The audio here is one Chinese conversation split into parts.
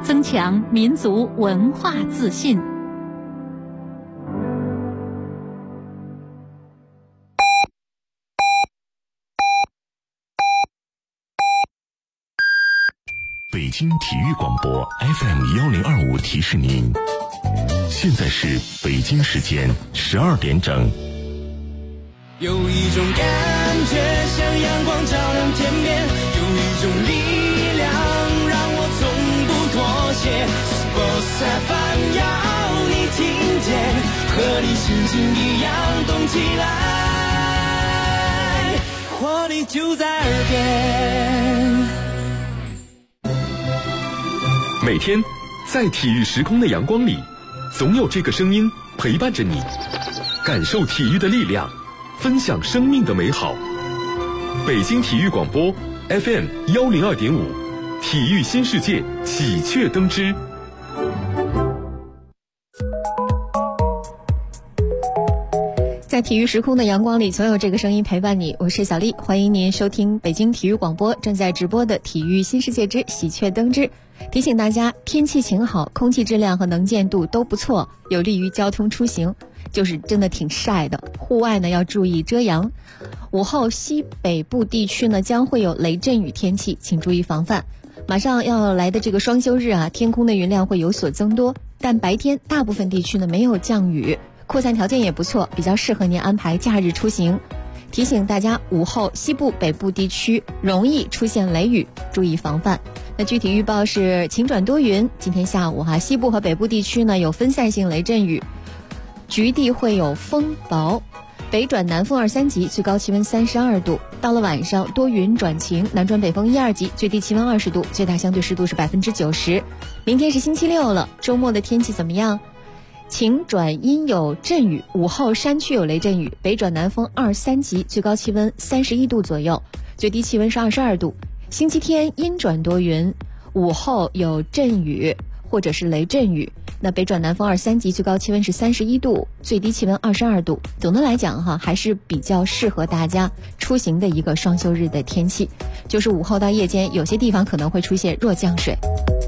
增强民族文化自信。 北京体育广播 FM1025 提示您，现在是北京时间12点整。 有一种感觉像阳光照亮天边，有一种力量让我从不妥协。Sports FM 要你听见，和你心情一样动起来，活力就在耳边。 每天在体育时空的阳光里，总有这个声音陪伴着你，感受体育的力量，分享生命的美好。北京体育广播 FM102.5， 体育新世界喜鹊登枝。 在体育时空的阳光里，总有这个声音陪伴你。我是小丽，欢迎您收听北京体育广播正在直播的体育新世界之喜鹊登枝。提醒大家，天气晴好，空气质量和能见度都不错，有利于交通出行，就是真的挺晒的，户外呢要注意遮阳。午后西北部地区呢将会有雷阵雨天气，请注意防范。马上要来的这个双休日啊，天空的云量会有所增多，但白天大部分地区呢没有降雨，扩散条件也不错，比较适合您安排假日出行。提醒大家，午后西部北部地区容易出现雷雨，注意防范。那具体预报是晴转多云，今天下午西部和北部地区呢有分散性雷阵雨，局地会有风雹，北转南风2、3级，最高气温32度。到了晚上多云转晴，南转北风1、2级，最低气温20度，最大相对湿度是90%。明天是星期六了，周末的天气怎么样？晴转阴有阵雨，午后山区有雷阵雨，北转南风2、3级，最高气温31度左右，最低气温是22度。星期天阴转多云，午后有阵雨或者是雷阵雨，那北转南风2、3级，最高气温是31度，最低气温22度。总的来讲还是比较适合大家出行的一个双休日的天气，就是午后到夜间有些地方可能会出现弱降水。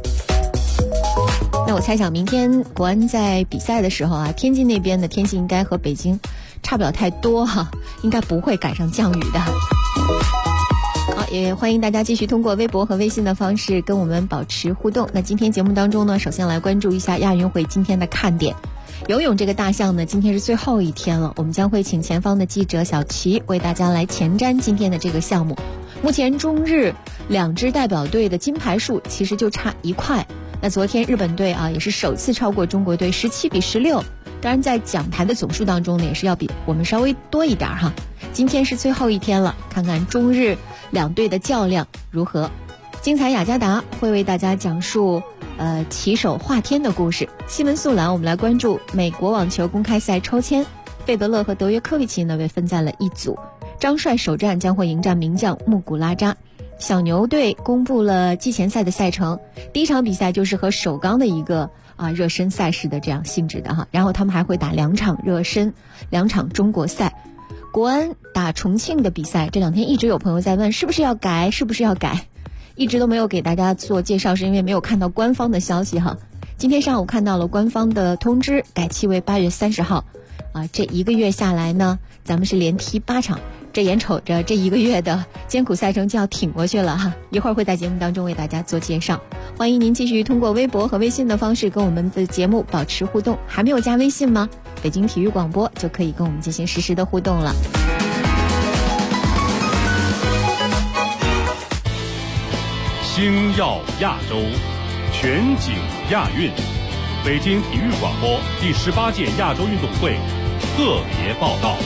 那我猜想明天国安在比赛的时候天津那边的天气应该和北京差不了太多应该不会赶上降雨的。好，也欢迎大家继续通过微博和微信的方式跟我们保持互动。那今天节目当中呢，首先来关注一下亚运会今天的看点。游泳这个大项呢，今天是最后一天了，我们将会请前方的记者小齐为大家来前瞻今天的这个项目。目前中日2支代表队的金牌数其实就差1块。那昨天日本队也是首次超过中国队17比16，当然在奖牌的总数当中呢，也是要比我们稍微多一点今天是最后一天了，看看中日2队的较量如何。精彩雅加达会为大家讲述旗手华天的故事。新闻速览我们来关注美国网球公开赛抽签，费德勒和德约科维奇呢被分在了一组，张帅首战将会迎战名将穆古拉扎。小牛队公布了季前赛的赛程，第一场比赛就是和首钢的一个热身赛事的这样性质的然后他们还会打2场热身，2场中国赛。国安打重庆的比赛，这2天一直有朋友在问是不是要改，一直都没有给大家做介绍，是因为没有看到官方的消息今天上午看到了官方的通知，改期为8月30号这1个月下来呢，咱们是连踢8场，这眼瞅着这1个月的艰苦赛程就要挺过去了一会儿会在节目当中为大家做介绍。欢迎您继续通过微博和微信的方式跟我们的节目保持互动，还没有加微信吗？北京体育广播就可以跟我们进行实时的互动了。 星耀亚洲，全景亚运，北京体育广播第18届亚洲运动会特别报道。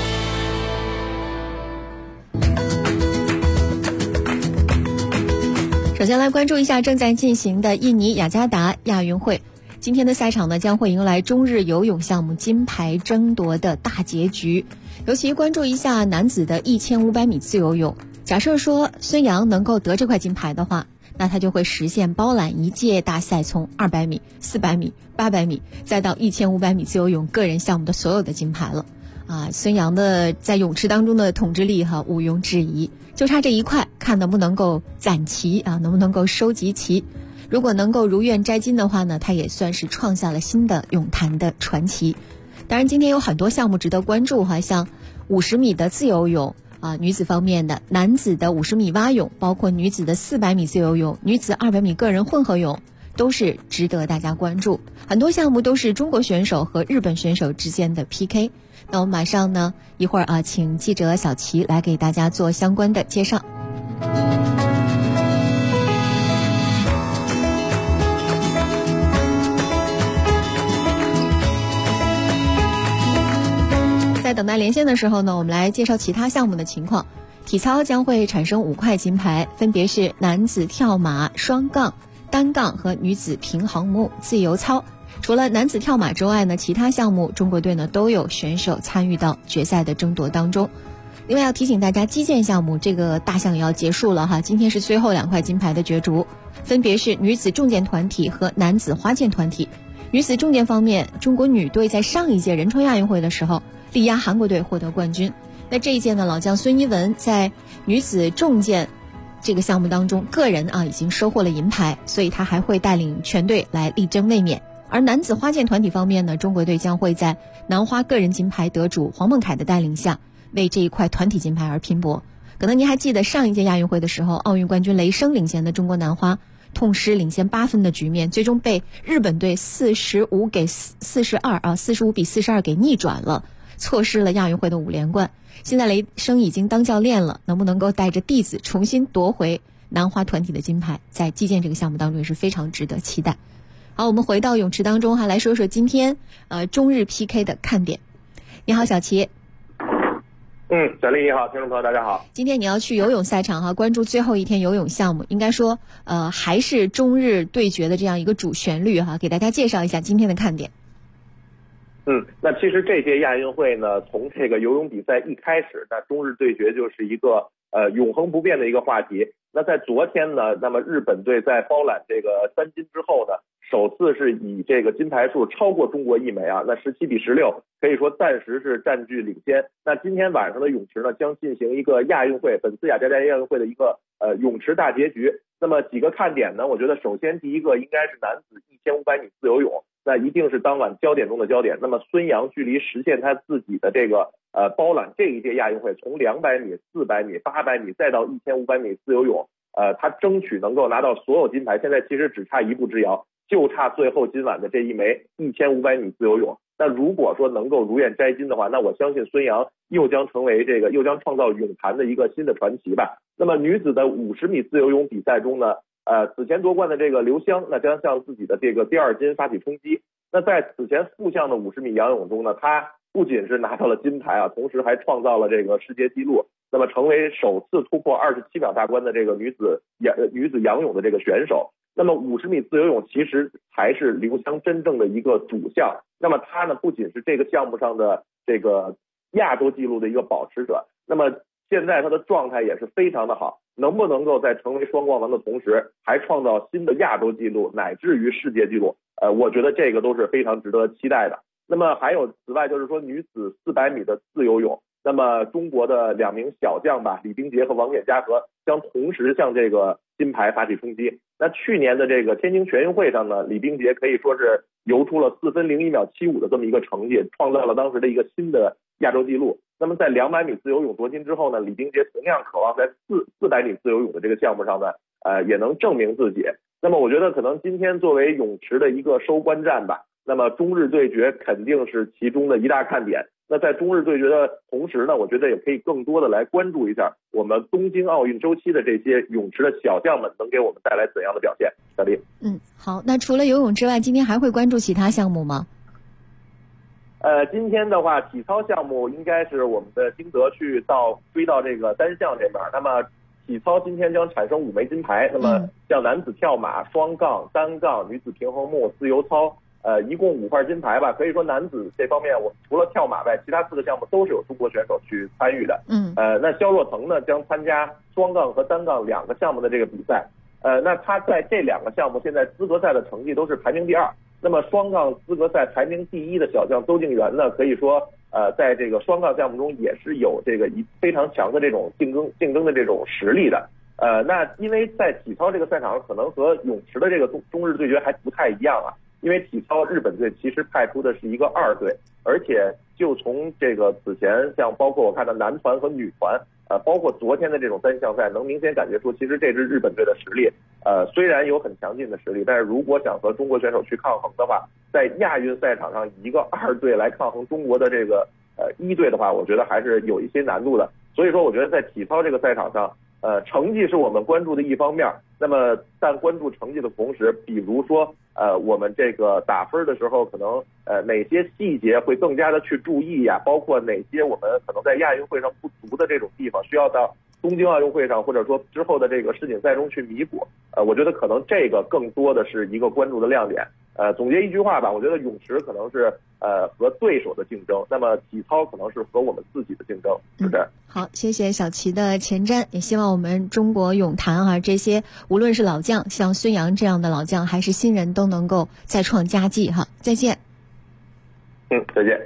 首先来关注一下正在进行的印尼雅加达亚运会。今天的赛场呢，将会迎来中日游泳项目金牌争夺的大结局。尤其关注一下男子的1500米自由泳。假设说孙杨能够得这块金牌的话，那他就会实现包揽一届大赛，从200米、400米、800米，再到1500米自由泳个人项目的所有的金牌了。孙杨的在泳池当中的统治力毋庸置疑，就差这一块，看能不能够攒齐能不能够收集齐。 如果能够如愿摘金的话呢，他也算是创下了新的泳坛的传奇。当然今天有很多项目值得关注哈，像50米的自由泳女子方面的，男子的50米蛙泳，包括女子的400米自由泳，女子200米个人混合泳，都是值得大家关注。很多项目都是中国选手和日本选手之间的 PK。那我们马上呢一会儿请记者小齐来给大家做相关的介绍。在等待连线的时候呢，我们来介绍其他项目的情况。体操将会产生5块金牌，分别是男子跳马、双杠、单杠和女子平衡木自由操。除了男子跳马之外呢，其他项目中国队呢都有选手参与到决赛的争夺当中。另外要提醒大家，击剑项目这个大项也要结束了哈，今天是最后2块金牌的角逐，分别是女子重剑团体和男子花剑团体。女子重剑方面，中国女队在上一届仁川亚运会的时候力压韩国队获得冠军。那这一届呢，老将孙一文在女子重剑这个项目当中个人已经收获了银牌，所以他还会带领全队来力争卫冕。而男子花剑团体方面呢，中国队将会在男花个人金牌得主黄孟凯的带领下，为这一块团体金牌而拼搏。可能您还记得上一届亚运会的时候，奥运冠军雷声领衔的中国男花痛失领先8分的局面，最终被日本队45比42给逆转了，错失了亚运会的5连冠。现在雷声已经当教练了，能不能够带着弟子重新夺回男花团体的金牌，在击剑这个项目当中也是非常值得期待。好，我们回到泳池当中来说说今天中日 PK 的看点。你好，小齐。 小丽你好，听众朋友大家好。 今天你要去游泳赛场关注最后一天游泳项目，应该说还是中日对决的这样一个主旋律给大家介绍一下今天的看点。 那其实这届亚运会呢，从这个游泳比赛一开始，那中日对决就是一个永恒不变的一个话题。那在昨天呢，那么日本队在包揽这个3金之后呢，首次是以这个金牌数超过中国1枚那17比16，可以说暂时是占据领先。那今天晚上的泳池呢，将进行一个亚运会本次雅加达亚运会的一个泳池大结局。那么几个看点呢，我觉得首先第一个应该是男子1500米自由泳，那一定是当晚焦点中的焦点。那么孙杨距离实现他自己的这个包揽这一届亚运会，从200米、400米、800米再到1500米自由泳，他争取能够拿到所有金牌，现在其实只差1步之遥，就差最后今晚的这一枚1500米自由泳。那如果说能够如愿摘金的话，那我相信孙杨又将创造泳坛的一个新的传奇吧。那么女子的50米自由泳比赛中呢，此前夺冠的这个刘湘，那将向自己的这个第2金发起冲击。那在此前复项的50米仰泳中呢，她不仅是拿到了金牌同时还创造了这个世界纪录，那么成为首次突破27秒大关的这个女子仰泳的这个选手。那么50米自由泳其实才是刘湘真正的一个主项。那么她呢，不仅是这个项目上的这个亚洲纪录的一个保持者，那么现在她的状态也是非常的好，能不能够在成为双冠王的同时还创造新的亚洲纪录乃至于世界纪录，我觉得这个都是非常值得期待的。那么还有此外就是说女子400米的自由泳，那么中国的2名小将吧，李冰洁和王冕嘉禾将同时向这个金牌发起冲击。那去年的这个天津全运会上呢，李冰洁可以说是游出了4分01秒75的这么一个成绩，创造了当时的一个新的亚洲纪录。那么在200米自由泳夺金之后呢，李冰洁同样渴望在400米自由泳的这个项目上呢，也能证明自己。那么我觉得可能今天作为泳池的一个收官战吧，那么中日对决肯定是其中的一大看点。那在中日对决的同时呢，我觉得也可以更多的来关注一下我们东京奥运周期的这些泳池的小将们能给我们带来怎样的表现。小丽。 好，那除了游泳之外，今天还会关注其他项目吗？ 今天的话，体操项目应该是我们的丁德去追到这个单项这边。那么体操今天将产生5枚金牌，那么像男子跳马、双杠、单杠、女子平衡木、自由操，一共5块金牌吧。可以说男子这方面，我们除了跳马外，其他4个项目都是有中国选手去参与的。那肖若腾呢将参加双杠和单杠2个项目的这个比赛。那他在这2个项目现在资格赛的成绩都是排名第2。那么双杠资格赛排名第1的小将邹敬园呢，可以说在这个双杠项目中也是有这个非常强的这种竞争的这种实力的。 那因为在体操这个赛场上，可能和泳池的这个中日对决还不太一样啊。因为体操日本队其实派出的是一个2队，而且就从这个此前像包括我看到男团和女团，包括昨天的这种单项赛，能明显感觉出其实这支日本队的实力，虽然有很强劲的实力，但是如果想和中国选手去抗衡的话，在亚运赛场上以一个2队来抗衡中国的这个1队的话，我觉得还是有一些难度的。所以说，我觉得在体操这个赛场上，成绩是我们关注的一方面。那么，但关注成绩的同时，比如说，我们这个打分的时候，可能哪些细节会更加的去注意呀？包括哪些我们可能在亚运会上不足的这种地方，需要到东京奥运会上或者说之后的这个世锦赛中去弥补。我觉得可能这个更多的是一个关注的亮点。总结一句话吧，我觉得泳池可能是和对手的竞争，那么体操可能是和我们自己的竞争，是不是？ 好，谢谢小齐的前瞻，也希望我们中国泳坛这些无论是老将，像孙杨这样的老将，还是新人，都能够再创佳绩哈。再见。 再见。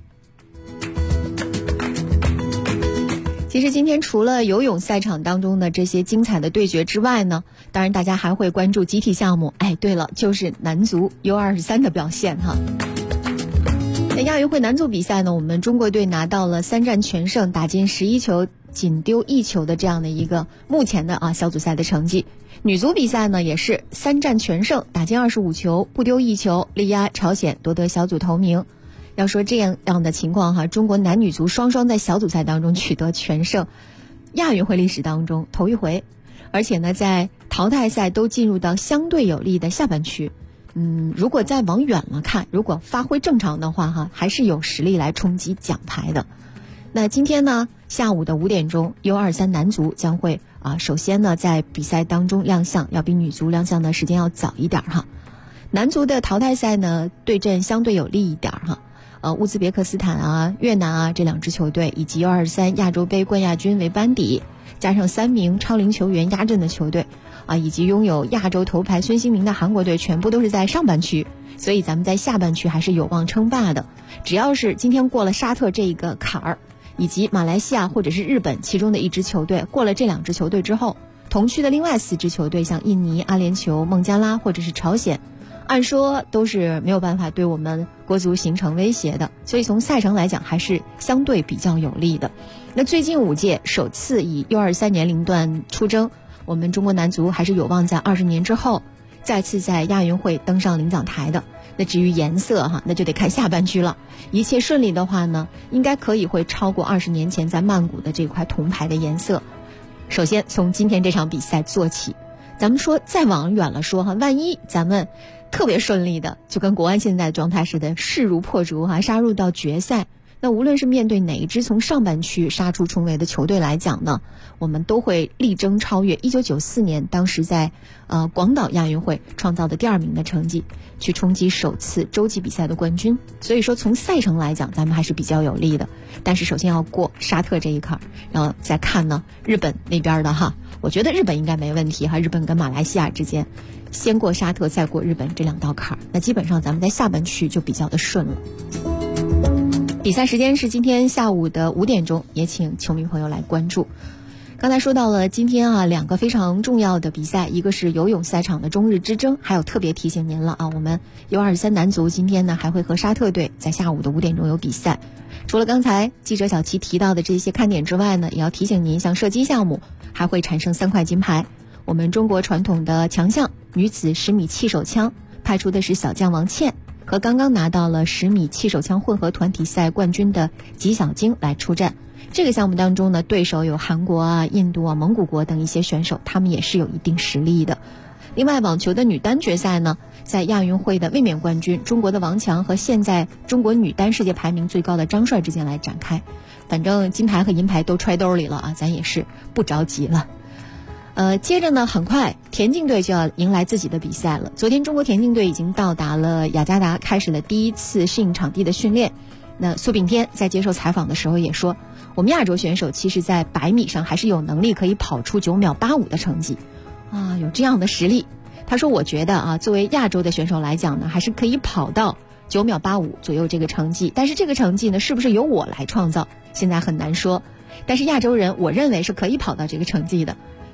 其实今天除了游泳赛场当中的这些精彩的对决之外呢，当然大家还会关注集体项目。对了，就是男足 U23 的表现哈。在亚运会男足比赛呢，我们中国队拿到了3战全胜，打进11球，仅丢1球的这样的一个目前的小组赛的成绩。女足比赛呢，也是3战全胜，打进25球，不丢1球，力压朝鲜夺得小组头名。要说这样的情况哈，中国男女足双双在小组赛当中取得全胜，亚运会历史当中头一回，而且呢，在淘汰赛都进入到相对有利的下半区。如果再往远了看，如果发挥正常的话哈，还是有实力来冲击奖牌的。那今天呢，下午的5点钟 U23 男足将会首先呢在比赛当中亮相，要比女足亮相的时间要早一点哈。男足的淘汰赛呢对阵相对有利一点哈。乌兹别克斯坦越南这2支球队，以及 U23 亚洲杯冠亚军为班底，加上3名超龄球员压阵的球队以及拥有亚洲头牌孙兴民的韩国队，全部都是在上半区，所以咱们在下半区还是有望称霸的。只要是今天过了沙特这一个坎儿，以及马来西亚或者是日本其中的1支球队过了这2支球队之后，同区的另外4支球队，像印尼、阿联酋、孟加拉或者是朝鲜，按说都是没有办法对我们国足形成威胁的，所以从赛程来讲还是相对比较有利的。那最近5届首次以 U23 年龄段出征，我们中国男足还是有望在20年之后再次在亚运会登上领奖台的。那至于颜色那就得看下半区了。一切顺利的话呢，应该可以会超过20年前在曼谷的这块铜牌的颜色。首先从今天这场比赛做起，咱们说再往远了说万一咱们特别顺利的，就跟国安现在的状态似的，势如破竹杀入到决赛，那无论是面对哪一支从上半区杀出重围的球队来讲呢，我们都会力争超越1994年当时在广岛亚运会创造的第2名的成绩，去冲击首次洲际比赛的冠军。所以说从赛程来讲咱们还是比较有利的，但是首先要过沙特这一坎，然后再看呢日本那边的我觉得日本应该没问题日本跟马来西亚之间先过沙特再过日本这2道坎，那基本上咱们在下半区就比较的顺了。比赛时间是今天下午的5点钟，也请球迷朋友来关注。刚才说到了今天2个非常重要的比赛，一个是游泳赛场的中日之争，还有特别提醒您了我们 U23 男足今天呢还会和沙特队在下午的5点钟有比赛。除了刚才记者小齐提到的这些看点之外呢，也要提醒您，像射击项目还会产生3块金牌。我们中国传统的强项女子10米气手枪派出的是小将王倩，和刚刚拿到了10米气手枪混合团体赛冠军的吉小晶来出战。这个项目当中呢，对手有韩国印度蒙古国等一些选手，他们也是有一定实力的。另外网球的女单决赛呢，在亚运会的卫冕冠军中国的王强和现在中国女单世界排名最高的张帅之间来展开。反正金牌和银牌都揣兜里了咱也是不着急了。接着呢，很快田径队就要迎来自己的比赛了。昨天中国田径队已经到达了雅加达，开始了第1次适应场地的训练。那苏炳添在接受采访的时候也说，我们亚洲选手其实在100米上还是有能力可以跑出9秒85的成绩有这样的实力。他说我觉得作为亚洲的选手来讲呢，还是可以跑到9秒85左右这个成绩，但是这个成绩呢是不是由我来创造，现在很难说。但是亚洲人我认为是可以跑到这个成绩的。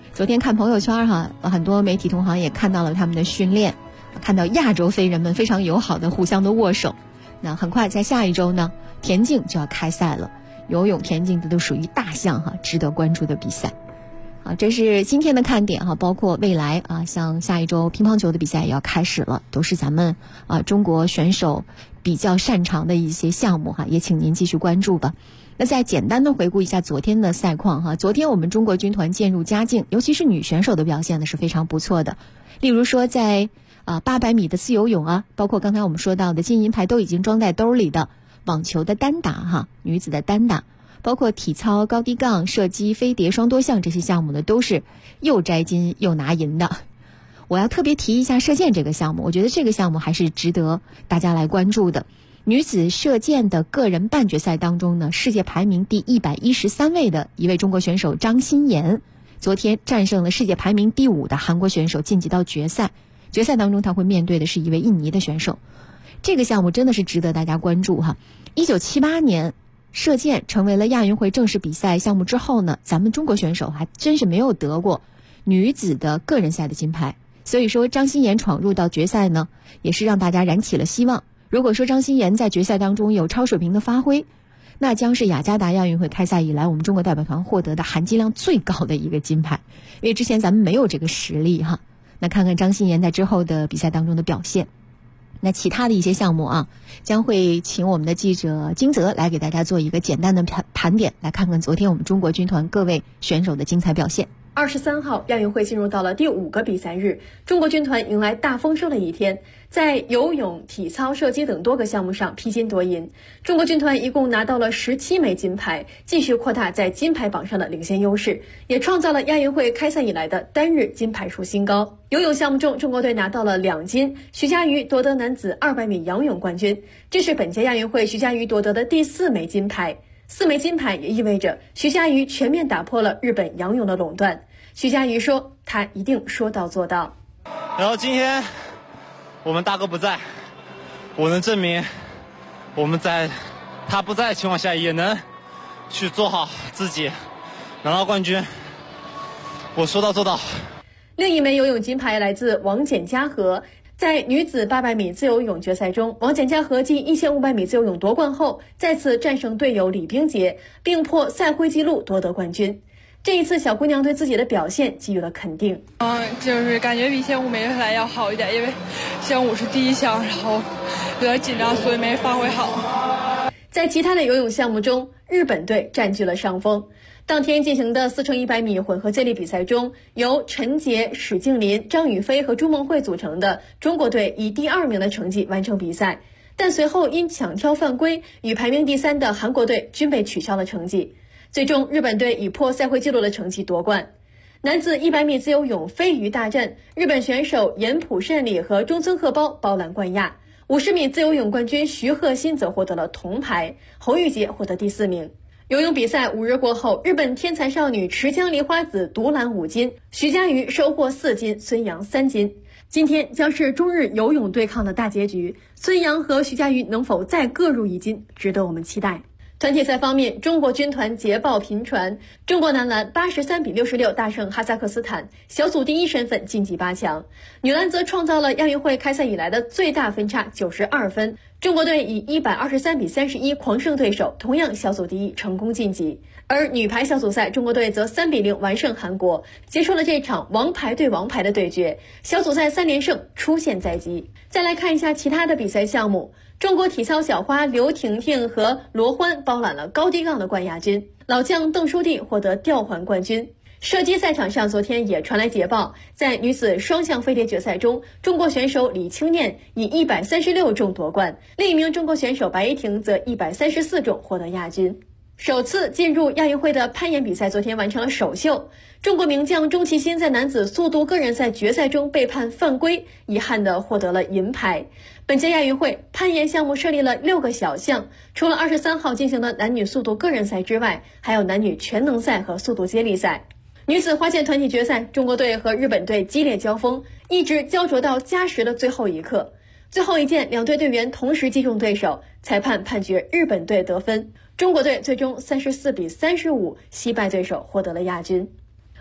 昨天看朋友圈哈，很多媒体同行也看到了他们的训练，看到亚洲飞人们非常友好的互相的握手。那很快在下一周呢，田径就要开赛了，游泳、田径都属于大项哈，值得关注的比赛。好，这是今天的看点哈，包括未来啊，像下一周乒乓球的比赛也要开始了，都是咱们中国选手比较擅长的一些项目哈，也请您继续关注吧。那再简单的回顾一下昨天的赛况哈，昨天我们中国军团渐入佳境，尤其是女选手的表现呢是非常不错的。例如说在800米的自由泳啊，包括刚才我们说到的金银牌都已经装在兜里的网球的单打哈，女子的单打，包括体操、高低杠、射击、飞碟、双多项这些项目呢，都是又摘金又拿银的。我要特别提一下射箭这个项目，我觉得这个项目还是值得大家来关注的。女子射箭的个人半决赛当中呢，世界排名第113位的一位中国选手张欣妍，昨天战胜了世界排名第5的韩国选手，晋级到决赛。决赛当中他会面对的是一位印尼的选手。这个项目真的是值得大家关注哈。1978年射箭成为了亚运会正式比赛项目之后呢，咱们中国选手还真是没有得过女子的个人赛的金牌，所以说张欣妍闯入到决赛呢，也是让大家燃起了希望。如果说张欣妍在决赛当中有超水平的发挥，那将是雅加达亚运会开赛以来我们中国代表团获得的含金量最高的一个金牌，因为之前咱们没有这个实力哈。那看看张欣妍在之后的比赛当中的表现。那其他的一些项目啊，将会请我们的记者金泽来给大家做一个简单的盘点，来看看昨天我们中国军团各位选手的精彩表现。 23号，亚运会进入到了第5个比赛日，中国军团迎来大丰收的一天，在游泳、体操、射击等多个项目上披金夺银。中国军团一共拿到了17枚金牌，继续扩大在金牌榜上的领先优势，也创造了亚运会开赛以来的单日金牌数新高。游泳项目中，中国队拿到了2金，徐嘉余夺得男子200米仰泳冠军，这是本届亚运会徐嘉余夺得的第4枚金牌。4枚金牌也意味着徐嘉余全面打破了日本仰泳的垄断。徐嘉余说，他一定说到做到。 然后今天我们大哥不在，我能证明我们在他不在的情况下也能去做好自己，拿到冠军，我说到做到。 另一枚游泳金牌来自王简嘉禾。在女子800米自由泳决赛中，王简嘉禾继1500米自由泳夺冠后，再次战胜队友李冰洁，并破赛会纪录夺得冠军。这一次，小姑娘对自己的表现给予了肯定。 就是感觉比1500米来要好一点，因为1500是第一项，然后有点紧张，所以没发挥好。 在其他的游泳项目中，日本队占据了上风。当天进行的4×100米混合接力比赛中，由陈杰、史静林、张雨霏和朱梦慧组成的中国队以第2名的成绩完成比赛，但随后因抢挑犯规，与排名第3的韩国队均被取消了成绩。最终，日本队以破赛会纪录的成绩夺冠。男子100米自由泳飞鱼大战，日本选手岩浦胜里和中村鹤包包揽冠亚。50米自由泳冠军徐鹤新则获得了铜牌，侯玉洁获得第4名。游泳比赛5日过后，日本天才少女池江梨花子独揽5金，徐嘉余收获4金，孙杨3金。今天将是中日游泳对抗的大结局，孙杨和徐嘉余能否再各入1金，值得我们期待。团体赛方面，中国军团捷报频传，中国男篮83比66大胜哈萨克斯坦，小组第1身份晋级8强。女篮则创造了亚运会开赛以来的最大分差92分，中国队以123比31狂胜对手，同样小组第1成功晋级。而女排小组赛，中国队则3比0完胜韩国，结束了这场王牌对王牌的对决，小组赛3连胜出线在即。再来看一下其他的比赛项目，中国体操小花刘婷婷和罗欢包揽了高低杠的冠亚军，老将邓书蒂获得吊环冠军。射击赛场上，昨天也传来捷报，在女子双项飞碟决赛中，中国选手李清念以136中夺冠，另一名中国选手白怡婷则134中获得亚军。首次进入亚运会的攀岩比赛昨天完成了首秀，中国名将钟齐鑫在男子速度个人赛决赛中被判犯规，遗憾地获得了银牌。本届亚运会攀岩项目设立了6个小项，除了23号进行的男女速度个人赛之外，还有男女全能赛和速度接力赛。女子花剑团体决赛，中国队和日本队激烈交锋，一直焦灼到加时的最后一刻。最后一剑，两队队员同时击中对手，裁判判决日本队得分，中国队最终34比35惜败对手，获得了亚军。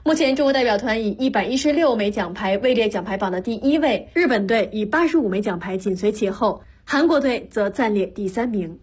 目前中国代表团以116枚奖牌位列奖牌榜的第1位，日本队以85枚奖牌紧随其后，韩国队则暂列第3名。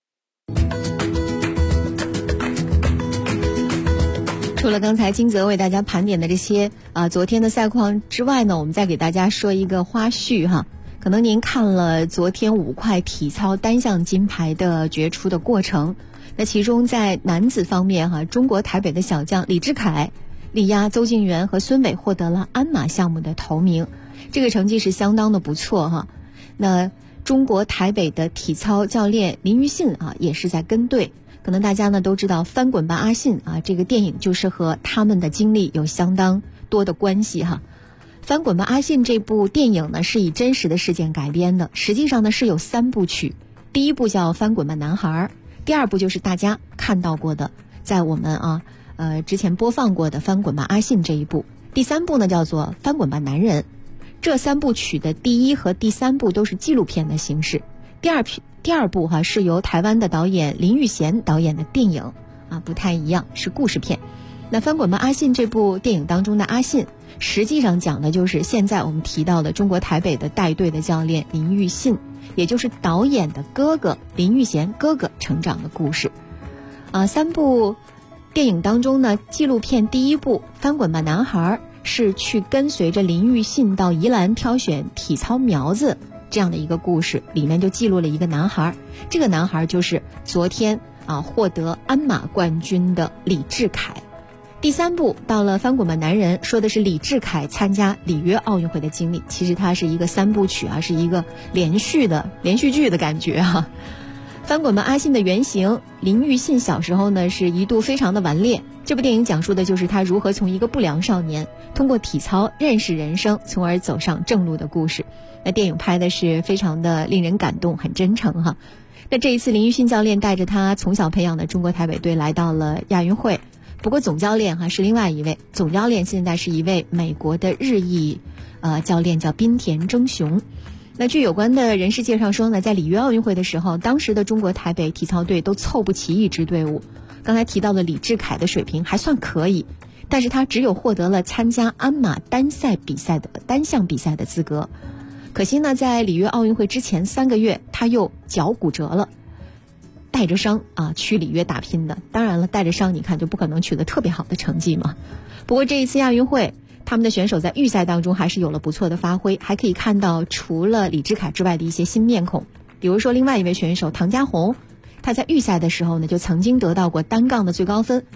除了刚才金泽为大家盘点的这些昨天的赛况之外呢，我们再给大家说一个花絮哈。可能您看了昨天5块体操单项金牌的决出的过程，那其中在男子方面哈，中国台北的小将李智凯力压邹敬园和孙伟获得了鞍马项目的头名，这个成绩是相当的不错哈。那中国台北的体操教练林育信也是在跟队。可能大家呢都知道翻滚吧阿信这个电影就是和他们的经历有相当多的关系哈。翻滚吧阿信这部电影呢是以真实的事件改编的，实际上呢是有3部曲，第1部叫翻滚吧男孩，第2部就是大家看到过的在我们之前播放过的翻滚吧阿信这一部，第3部呢叫做翻滚吧男人。这3部曲的第1和第3部都是纪录片的形式，第二部是由台湾的导演林育贤导演的电影不太一样，是故事片。那翻滚吧阿信这部电影当中的阿信，实际上讲的就是现在我们提到的中国台北的带队的教练林育信，也就是导演的哥哥林育贤哥哥成长的故事。3部电影当中呢，纪录片第1部翻滚吧男孩是去跟随着林育信到宜兰挑选体操苗子这样的一个故事，里面就记录了一个男孩，这个男孩就是昨天获得鞍马冠军的李智凯。第3部到了翻滚吧男人，说的是李智凯参加里约奥运会的经历，其实它是一个3部曲是一个连续剧的感觉翻滚吧阿信的原型林育信小时候呢是一度非常的顽劣，这部电影讲述的就是他如何从一个不良少年通过体操认识人生，从而走上正路的故事。那电影拍的是非常的令人感动，很真诚哈。那这一次林育信教练带着他从小培养的中国台北队来到了亚运会，不过总教练是另外一位，总教练现在是一位美国的日裔教练，叫滨田征雄。那据有关的人士介绍说呢，在里约奥运会的时候，当时的中国台北体操队都凑不齐一支队伍。刚才提到的李智凯的水平还算可以，但是他只有获得了参加鞍马单项比赛的资格。可惜呢，在里约奥运会之前3个月，他又脚骨折了，带着伤去里约打拼的。当然了，带着伤你看就不可能取得特别好的成绩嘛。不过这一次亚运会，他们的选手在预赛当中还是有了不错的发挥，还可以看到除了李智凯之外的一些新面孔。比如说另外一位选手唐家红，他在预赛的时候呢就曾经得到过单杠的最高分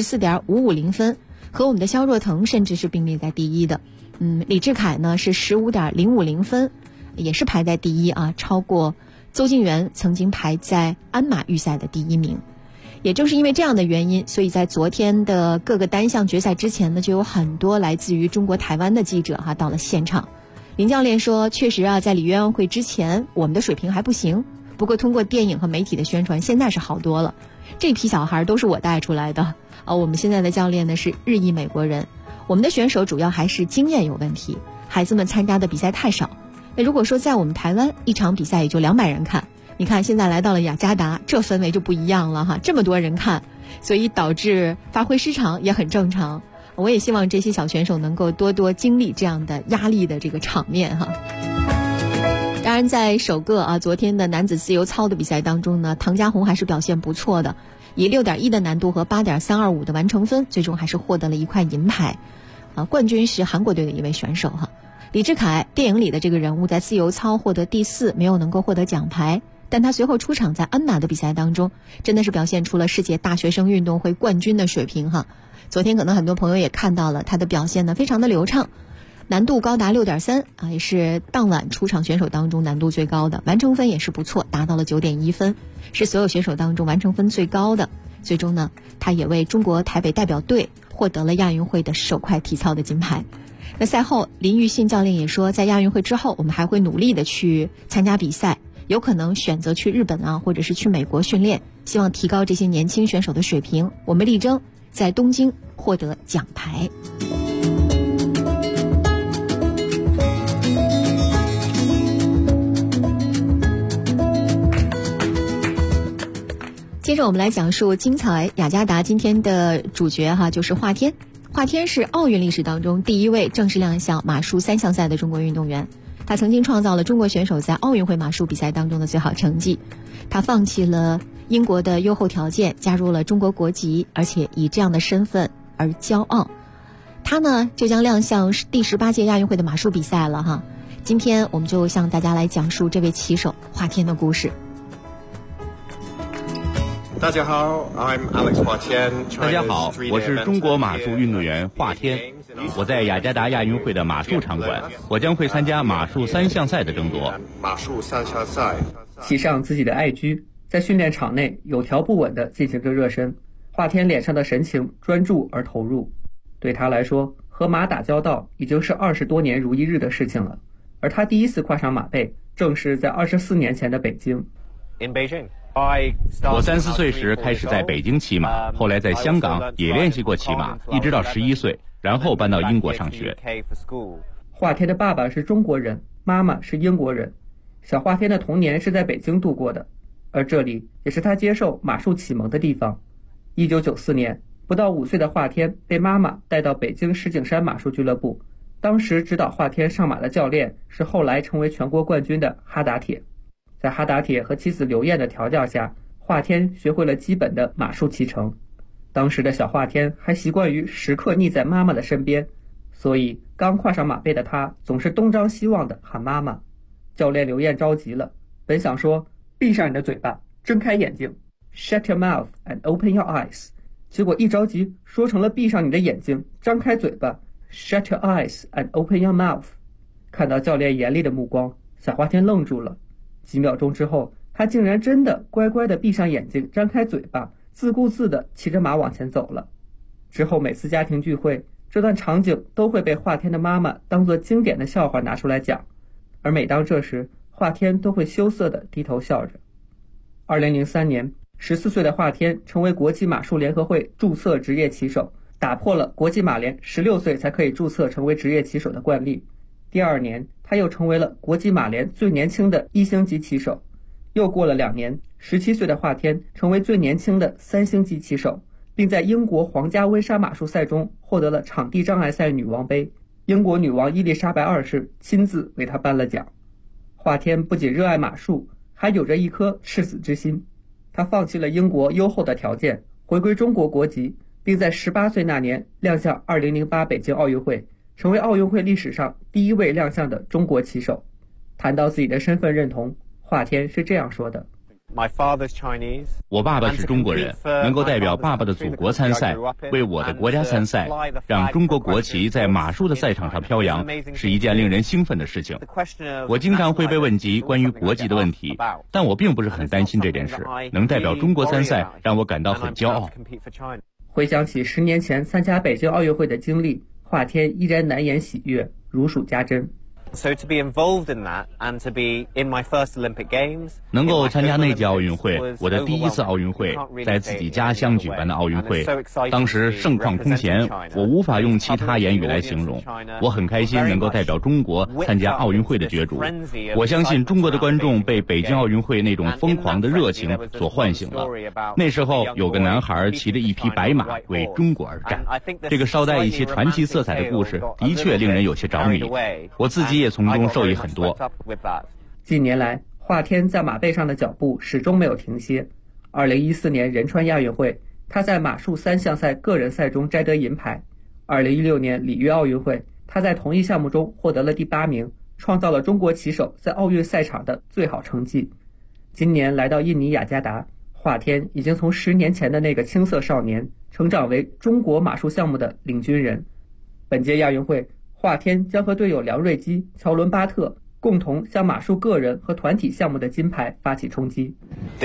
14.550 分，和我们的肖若腾甚至是并列在第1的。李智凯呢是 15.050 分，也是排在第1超过邹敬园曾经排在鞍马预赛的第1名。也正是因为这样的原因，所以在昨天的各个单项决赛之前呢，就有很多来自于中国台湾的记者到了现场。林教练说，确实在里约奥运会之前我们的水平还不行，不过通过电影和媒体的宣传，现在是好多了。这批小孩都是我带出来的我们现在的教练呢是日裔美国人，我们的选手主要还是经验有问题，孩子们参加的比赛太少。那如果说在我们台湾一场比赛也就200人看，你看现在来到了雅加达，这氛围就不一样了这么多人看，所以导致发挥失常也很正常。我也希望这些小选手能够多多经历这样的压力的这个场面当然在首个昨天的男子自由操的比赛当中呢，唐家红还是表现不错的，以 6.1 的难度和 8.325 的完成分，最终还是获得了1块银牌冠军是韩国队的一位选手李智凯电影里的这个人物在自由操获得第4，没有能够获得奖牌，但他随后出场在鞍马的比赛当中，真的是表现出了世界大学生运动会冠军的水平昨天可能很多朋友也看到了他的表现呢，非常的流畅，难度高达 6.3 也是当晚出场选手当中难度最高的，完成分也是不错，达到了 9.1 分，是所有选手当中完成分最高的。最终呢，他也为中国台北代表队获得了亚运会的首块体操的金牌。那赛后林育信教练也说，在亚运会之后我们还会努力的去参加比赛，有可能选择去日本或者是去美国训练，希望提高这些年轻选手的水平，我们力争在东京获得奖牌。接着我们来讲述精彩雅加达今天的主角就是华天华天是奥运历史当中第一位正式亮相马术3项赛的中国运动员，他曾经创造了中国选手在奥运会马术比赛当中的最好成绩。他放弃了英国的优厚条件，加入了中国国籍，而且以这样的身份而骄傲。他呢就将亮相第18届亚运会的马术比赛了哈。今天我们就向大家来讲述这位棋手华天的故事。 大家好 ，I'm Alex 华天。 大家好，我是中国马术运动员华天。我在雅加达亚运会的马术场馆，我将会参加马术3项赛的争夺。 马术3项赛， 骑上自己的爱驹，在训练场内有条不紊地进行着热身。华天脸上的神情专注而投入，对他来说，和马打交道已经是20多年如一日的事情了。而他第一次跨上马背，正是在24年前的北京。 我3、4岁时开始在北京骑马，后来在香港也练习过骑马，一直到11岁，然后搬到英国上学。 华天的爸爸是中国人，妈妈是英国人。小华天的童年是在北京度过的，而这里也是他接受马术启蒙的地方。1994年，不到5岁的华天被妈妈带到北京石景山马术俱乐部，当时指导华天上马的教练是后来成为全国冠军的哈达铁。在哈达铁和妻子刘艳的调教下，华天学会了基本的马术骑乘。当时的小华天还习惯于时刻腻在妈妈的身边，所以刚跨上马背的他总是东张西望地喊妈妈。教练刘艳着急了，本想说闭上你的嘴巴，睁开眼睛 Shut your mouth and open your eyes， 结果一着急说成了闭上你的眼睛，张开嘴巴 Shut your eyes and open your mouth。 看到教练严厉的目光，小华天愣住了。几秒钟之后，他竟然真的乖乖地闭上眼睛，张开嘴巴，自顾自地骑着马往前走了。之后每次家庭聚会，这段场景都会被华天的妈妈当作经典的笑话拿出来讲，而每当这时，华天都会羞涩地低头笑着。2003年，14岁的华天成为国际马术联合会注册职业骑手，打破了国际马联16岁才可以注册成为职业骑手的惯例。第2年，他又成为了国际马联最年轻的1星级骑手。又过了2年，17岁的华天成为最年轻的3星级骑手，并在英国皇家温莎马术赛中获得了场地障碍赛女王杯。英国女王伊丽莎白2世亲自为他颁了奖。华天不仅热爱马术，还有着一颗赤子之心。他放弃了英国优厚的条件，回归中国国籍，并在18岁那年亮相2008北京奥运会，成为奥运会历史上第一位亮相的中国骑手。谈到自己的身份认同，华天是这样说的： 我爸爸是中国人，能够代表爸爸的祖国参赛，为我的国家参赛，让中国国旗在马术的赛场上飘扬，是一件令人兴奋的事情。我经常会被问及关于国籍的问题，但我并不是很担心这件事。能代表中国参赛，让我感到很骄傲。 回想起10年前参加北京奥运会的经历，华天依然难言喜悦，如数家珍。 能够参加那届奥运会，我的第一次奥运会，在自己家乡举办的奥运会，当时盛况空前，我无法用其他言语来形容。我很开心能够代表中国参加奥运会的角逐。我相信中国的观众被北京奥运会那种疯狂的热情所唤醒了。那时候有个男孩骑着一匹白马为中国而战，这个稍带一些传奇色彩的故事的确令人有些着迷，我自己也从中受益很多。 近年来，华天在马背上的脚步始终没有停歇。2014年仁川亚运会，他在马术3项赛个人赛中摘得银牌。2016年里约奥运会，他在同一项目中获得了第8名，创造了中国骑手在奥运赛场的最好成绩。今年来到印尼雅加达，华天已经从10年前的那个青涩少年，成长为中国马术项目的领军人。本届亚运会，华天将和队友梁瑞基、乔伦巴特共同向马术个人和团体项目的金牌发起冲击。 这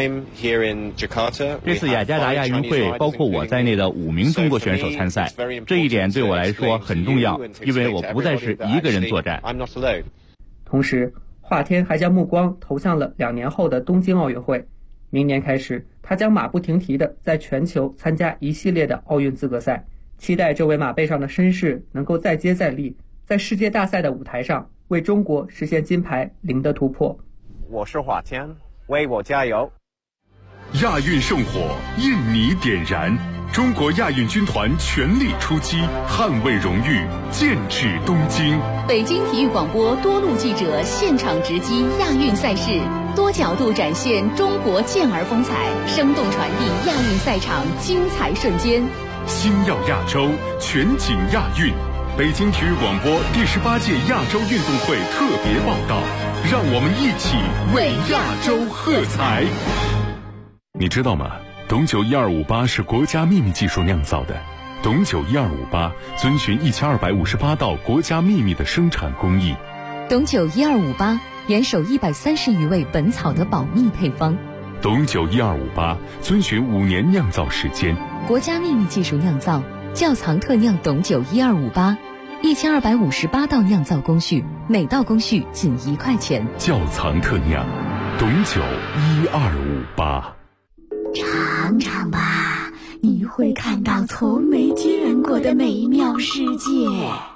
次雅加达亚运会包括我在内的5名中国选手参赛，这一点对我来说很重要，因为我不再是一个人作战。 同时，华天还将目光投向了2年后的东京奥运会。明年开始，他将马不停蹄地在全球参加一系列的奥运资格赛，期待这位马背上的绅士能够再接再厉，在世界大赛的舞台上为中国实现金牌零的突破。 我是华天，为我加油！ 亚运圣火，印尼点燃， 中国亚运军团全力出击，捍卫荣誉，剑指东京。 北京体育广播多路记者现场直击亚运赛事，多角度展现中国健儿风采，生动传递亚运赛场精彩瞬间。 星耀亚洲，全景亚运。北京体育广播第18届亚洲运动会特别报道，让我们一起为亚洲喝彩。你知道吗？董酒1258是国家秘密技术酿造的。董酒1258遵循1258道国家秘密的生产工艺。 董酒1258严守130余位本草的保密配方。 董酒1258遵循5年酿造时间。 国家秘密技术酿造，窖藏特酿董酒1258，1258道酿造工序，每道工序仅1块钱。 窖藏特酿，董酒1258。 尝尝吧，你会看到从没见过的美妙世界。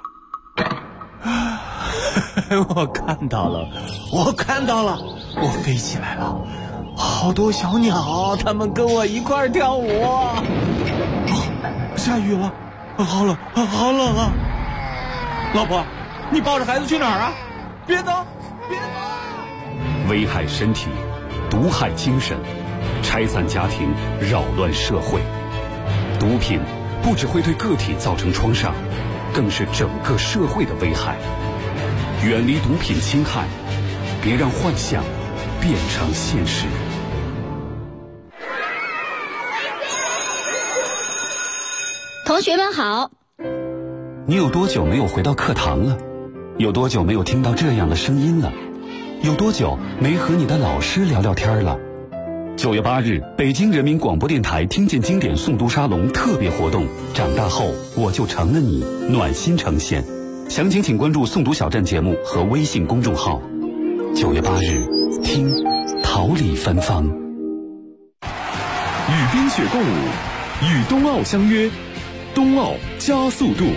我看到了，我飞起来了，好多小鸟，它们跟我一块跳舞。下雨了，好冷啊！老婆，你抱着孩子去哪儿啊？别走！ 危害身体，毒害精神，拆散家庭，扰乱社会。毒品不只会对个体造成创伤，更是整个社会的危害。远离毒品侵害，别让幻想变成现实。 同学们好。 你有多久没有回到课堂了？有多久没有听到这样的声音了？有多久没和你的老师聊聊天了？9月8日，北京人民广播电台听见经典诵读沙龙特别活动，长大后我就成了你，暖心呈现。详情请关注诵读小站节目和微信公众号。9月8日，听桃李芬芳。 与冰雪共舞，与冬奥相约，冬奥加速度。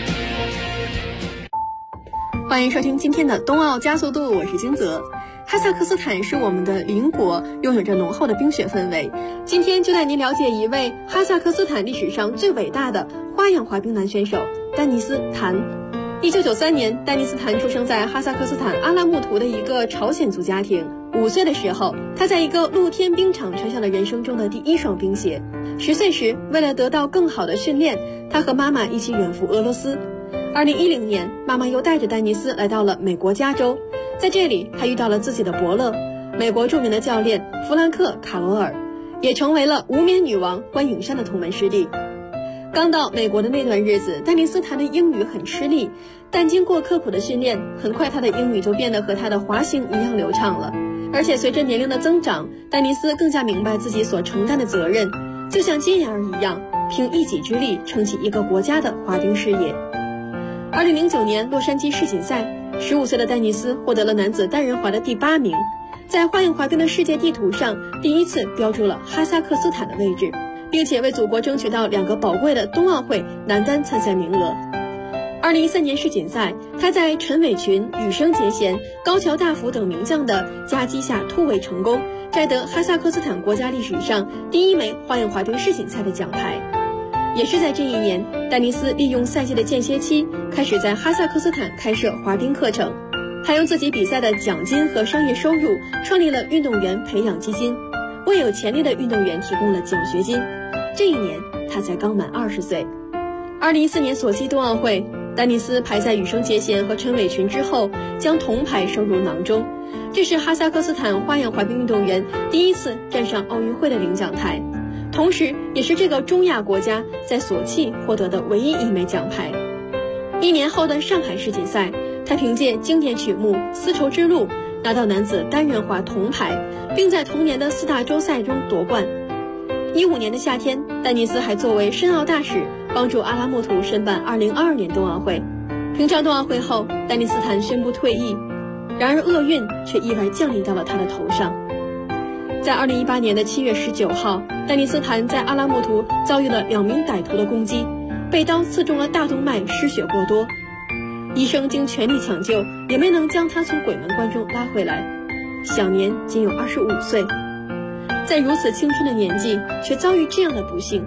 欢迎收听今天的冬奥加速度，我是金泽。哈萨克斯坦是我们的邻国，拥有着浓厚的冰雪氛围。今天就带您了解一位哈萨克斯坦历史上最伟大的花样滑冰男选手丹尼斯坦。1993年，丹尼斯坦出生在哈萨克斯坦阿拉木图的一个朝鲜族家庭。5岁的时候，他在一个露天冰场穿上了人生中的第一双冰鞋。10岁时，为了得到更好的训练，他和妈妈一起远赴俄罗斯。2010年，妈妈又带着丹尼斯来到了美国加州，在这里他遇到了自己的伯乐，美国著名的教练弗兰克·卡罗尔，也成为了无冕女王关颖珊的同门师弟。刚到美国的那段日子，丹尼斯谈的英语很吃力，但经过刻苦的训练，很快他的英语就变得和他的滑行一样流畅了。而且随着年龄的增长，丹尼斯更加明白自己所承担的责任，就像金妍儿一样，凭一己之力撑起一个国家的滑冰事业。2009年洛杉矶世锦赛，15岁的丹尼斯获得了男子单人滑的第8名，在花样滑冰的世界地图上第一次标注了哈萨克斯坦的位置，并且为祖国争取到2个宝贵的冬奥会男单参赛名额。2013年世锦赛，他在陈伟群、羽生结弦、高桥大辅等名将的夹击下突围成功，摘得哈萨克斯坦国家历史上第1枚花样滑冰世锦赛的奖牌。也是在这一年，丹尼斯利用赛季的间歇期，开始在哈萨克斯坦开设滑冰课程，还用自己比赛的奖金和商业收入创立了运动员培养基金，为有潜力的运动员提供了奖学金。这一年他才刚满20岁。2014年索契冬奥会，丹尼斯排在羽生结弦和陈伟群之后，将铜牌收入囊中。这是哈萨克斯坦花样滑冰运动员第一次站上奥运会的领奖台，同时也是这个中亚国家在索契获得的唯一1枚奖牌。1年后的上海世锦赛，他凭借经典曲目《丝绸之路》拿到男子单人滑铜牌，并在同年的4大洲赛中夺冠。15年的夏天，丹尼斯还作为申奥大使，帮助阿拉木图申办2022年冬奥会。平昌冬奥会后，丹尼斯坦宣布退役，然而厄运却意外降临到了他的头上。在2018年的7月19号，丹尼斯坦在阿拉木图遭遇了2名歹徒的攻击，被刀刺中了大动脉，失血过多。医生经全力抢救，也没能将他从鬼门关中拉回来，享年仅有25岁。在如此青春的年纪，却遭遇这样的不幸，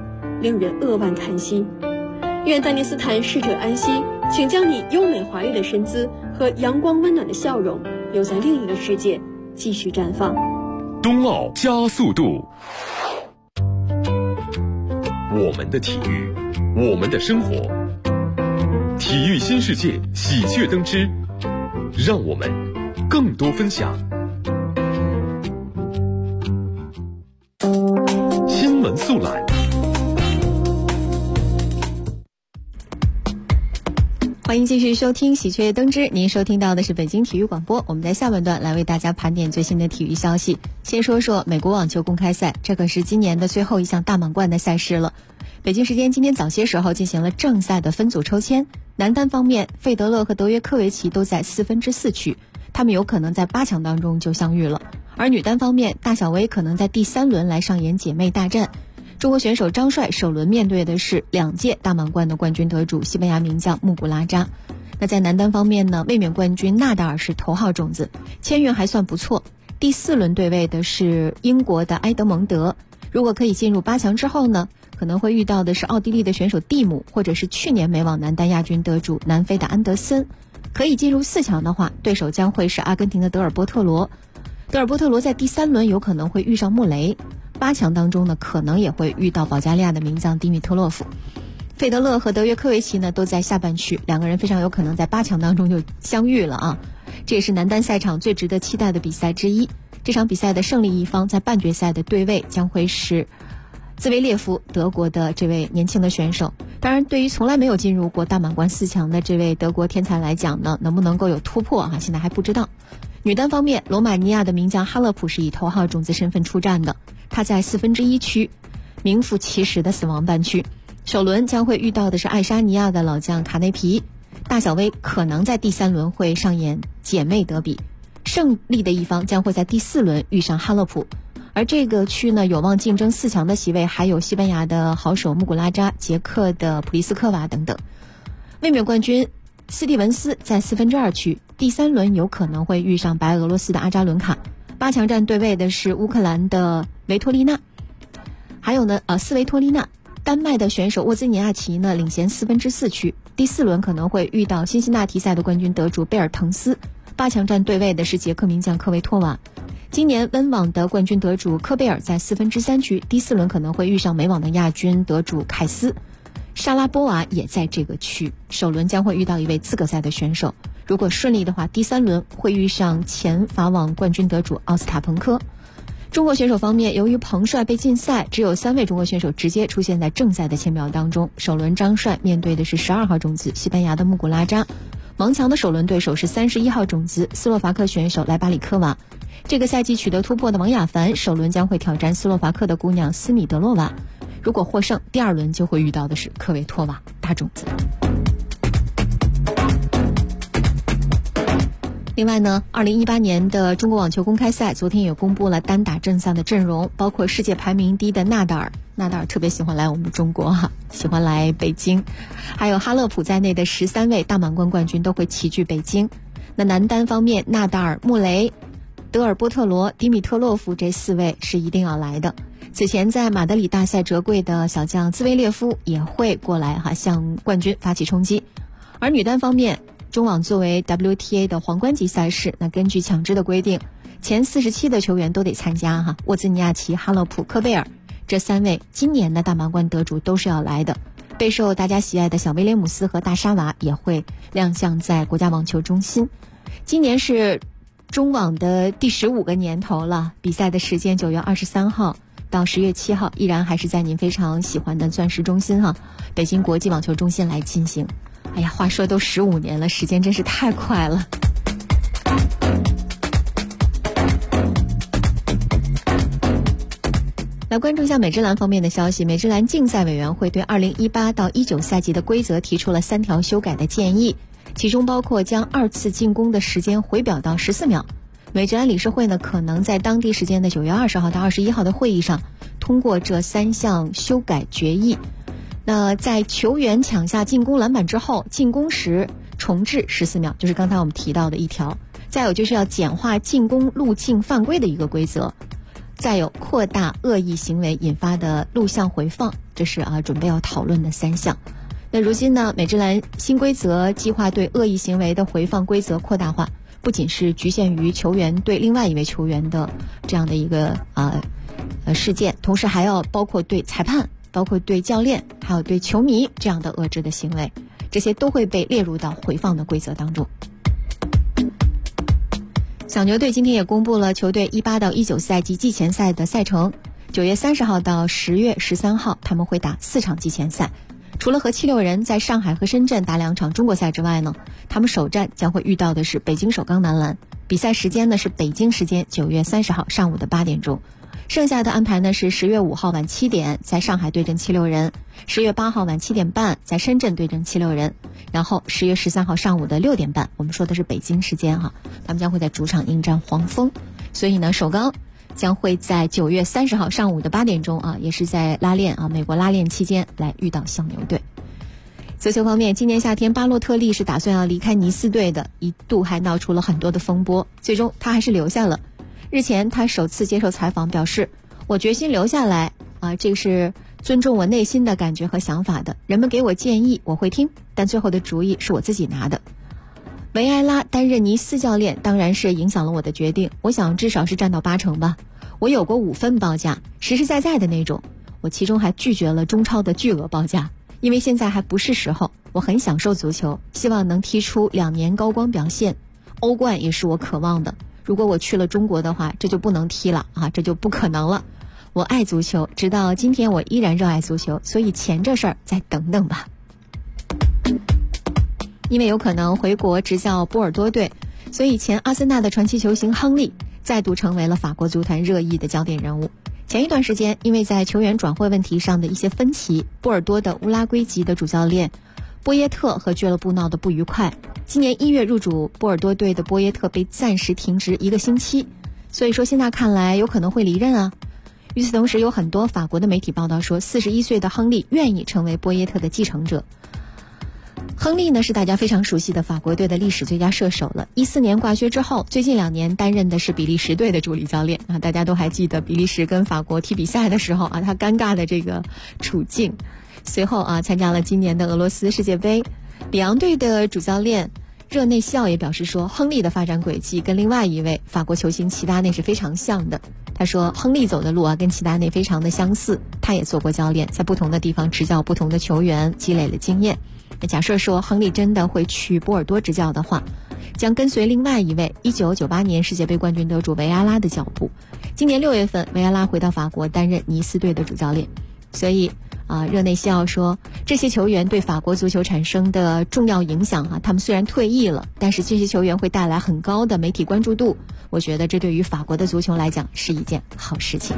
令人扼腕叹息。愿丹尼斯坦逝者安息，请将你优美华丽的身姿和阳光温暖的笑容留在另一个世界，继续绽放。 冬奥加速度，我们的体育，我们的生活，体育新世界喜鹊登枝，让我们更多分享。新闻速览。 欢迎继续收听喜鹊登枝，您收听到的是北京体育广播。我们在下半段来为大家盘点最新的体育消息。先说说美国网球公开赛，这可是今年的最后一项大满贯的赛事了。北京时间今天早些时候进行了正赛的分组抽签，男单方面，费德勒和德约科维奇都在4分之4区，他们有可能在8强当中就相遇了。而女单方面，大小威可能在第3轮来上演姐妹大战。中国选手张帅首轮面对的是2届大满贯的冠军得主西班牙名将穆古拉扎。那在男单方面呢，卫冕冠军纳达尔是头号种子，签运还算不错。第4轮对位的是英国的埃德蒙德，如果可以进入8强之后呢，可能会遇到的是奥地利的选手蒂姆，或者是去年美网男单亚军得主南非的安德森。可以进入4强的话，对手将会是阿根廷的德尔波特罗。德尔波特罗在第3轮有可能会遇上穆雷，8强当中呢，可能也会遇到保加利亚的名将迪米特洛夫。费德勒和德约科维奇呢都在下半区，两个人非常有可能在8强当中就相遇了啊！这也是男单赛场最值得期待的比赛之一。这场比赛的胜利一方在半决赛的对位将会是兹维列夫，德国的这位年轻的选手。当然，对于从来没有进入过大满贯4强的这位德国天才来讲呢，能不能够有突破啊？现在还不知道。女单方面，罗马尼亚的名将哈勒普是以头号种子身份出战的，他在1/4区，名副其实的死亡半区。首轮将会遇到的是爱沙尼亚的老将卡内皮，大小威可能在第3轮会上演姐妹德比，胜利的一方将会在第4轮遇上哈勒普。而这个区呢，有望竞争4强的席位还有西班牙的好手穆古拉扎、捷克的普利斯科娃等等。卫冕冠军斯蒂文斯在2/4区，第3轮有可能会遇上白俄罗斯的阿扎伦卡。8强战对位的是乌克兰的维托利娜，还有呢斯维托利娜。丹麦的选手沃兹尼亚奇呢领衔4/4区，第4轮可能会遇到辛辛那提赛的冠军得主贝尔滕斯。8强战对位的是捷克名将科维托娃。今年温网的冠军得主科贝尔在4/3区，第4轮可能会遇上美网的亚军得主凯斯。莎拉波娃也在这个区，首轮将会遇到一位资格赛的选手，如果顺利的话，第3轮会遇上前法网冠军得主奥斯塔彭科。中国选手方面，由于彭帅被禁赛，只有3位中国选手直接出现在正赛的签表当中。首轮张帅面对的是12号种子西班牙的穆古拉扎，王强的首轮对手是31号种子斯洛伐克选手莱巴里科娃。这个赛季取得突破的王雅凡首轮将会挑战斯洛伐克的姑娘斯米德洛娃，如果获胜，第2轮就会遇到的是科维托娃大种子。另外呢，2018年的中国网球公开赛昨天也公布了单打正赛的阵容，包括世界排名低的纳达尔特别喜欢来我们中国喜欢来北京，还有哈勒普在内的13位大满贯冠军都会齐聚北京。那男单方面，纳达尔、穆雷、德尔波特罗、迪米特洛夫这4位是一定要来的。此前在马德里大赛折桂的小将兹维列夫也会过来向冠军发起冲击。而女单方面，中网作为 WTA 的皇冠级赛事，那根据强制的规定，前47的球员都得参加沃兹尼亚奇、哈勒普、科贝尔这3位今年的大满贯得主都是要来的。备受大家喜爱的小威廉姆斯和大沙娃也会亮相在国家网球中心。今年是中网的第15个年头了，比赛的时间9月23号到10月7号依然还是在您非常喜欢的钻石中心北京国际网球中心来进行。哎呀，话说都15年了，时间真是太快了。来关注一下美职篮方面的消息。美职篮竞赛委员会对2018到19赛季的规则提出了3条修改的建议，其中包括将2次进攻的时间回表到14秒。美职篮理事会呢，可能在当地时间的9月20号到21号的会议上通过这3项修改决议。那在球员抢下进攻篮板之后，进攻时重置14秒，就是刚才我们提到的一条。再有就是要简化进攻路径犯规的一个规则。 再有扩大恶意行为引发的录像回放，这是准备要讨论的3项。那如今呢，美职篮新规则计划对恶意行为的回放规则扩大化，不仅是局限于球员对另外一位球员的这样的一个事件，同时还要包括对裁判、包括对教练还有对球迷这样的恶质的行为，这些都会被列入到回放的规则当中。小牛队今天也公布了球队18到19赛季季前赛的赛程，9月30号到10月13号他们会打4场季前赛。除了和76人在上海和深圳打2场中国赛之外呢，他们首战将会遇到的是北京首钢男篮，比赛时间呢是北京时间9月30号上午的8点钟。剩下的安排呢是10月5号晚7点在上海对阵76人，10月8号晚7点半在深圳对阵76人，然后10月13号上午的6点半，我们说的是北京时间哈，他们将会在主场迎战黄蜂。所以呢，首钢将会在9月30号上午的8点钟也是在拉练美国拉练期间来遇到小牛队。足球方面，今年夏天巴洛特利是打算要离开尼斯队的，一度还闹出了很多的风波，最终他还是留下了。日前他首次接受采访表示，我决心留下来这个是尊重我内心的感觉和想法的，人们给我建议我会听，但最后的主意是我自己拿的。维埃拉担任尼斯教练当然是影响了我的决定，我想至少是占到80%吧。我有过5份报价，实实在在的那种，我其中还拒绝了中超的巨额报价，因为现在还不是时候。我很享受足球，希望能踢出2年高光表现，欧冠也是我渴望的。如果我去了中国的话，这就不能踢了这就不可能了。我爱足球，直到今天我依然热爱足球，所以钱这事儿再等等吧。因为有可能回国执教波尔多队，所以前阿森纳的传奇球星亨利再度成为了法国足坛热议的焦点人物。前一段时间，因为在球员转会问题上的一些分歧，波尔多的乌拉圭籍的主教练波耶特和俱乐部闹得不愉快。今年1月入主波尔多队的波耶特被暂时停职1个星期，所以说现在看来有可能会离任与此同时，有很多法国的媒体报道说，41岁的亨利愿意成为波耶特的继承者。亨利呢是大家非常熟悉的法国队的历史最佳射手了，14年挂靴之后，最近2年担任的是比利时队的助理教练大家都还记得比利时跟法国踢比赛的时候他尴尬的这个处境。随后参加了今年的俄罗斯世界杯。里昂队的主教练热内西奥也表示说，亨利的发展轨迹跟另外一位法国球星齐达内是非常像的。他说亨利走的路跟齐达内非常的相似，他也做过教练，在不同的地方执教不同的球员，积累了经验。假设说亨利真的会去波尔多执教的话，将跟随另外一位1998年世界杯冠军得主维埃拉的脚步。今年6月份维埃拉回到法国担任尼斯队的主教练。所以热内西奥说，这些球员对法国足球产生的重要影响他们虽然退役了，但是这些球员会带来很高的媒体关注度，我觉得这对于法国的足球来讲是一件好事情。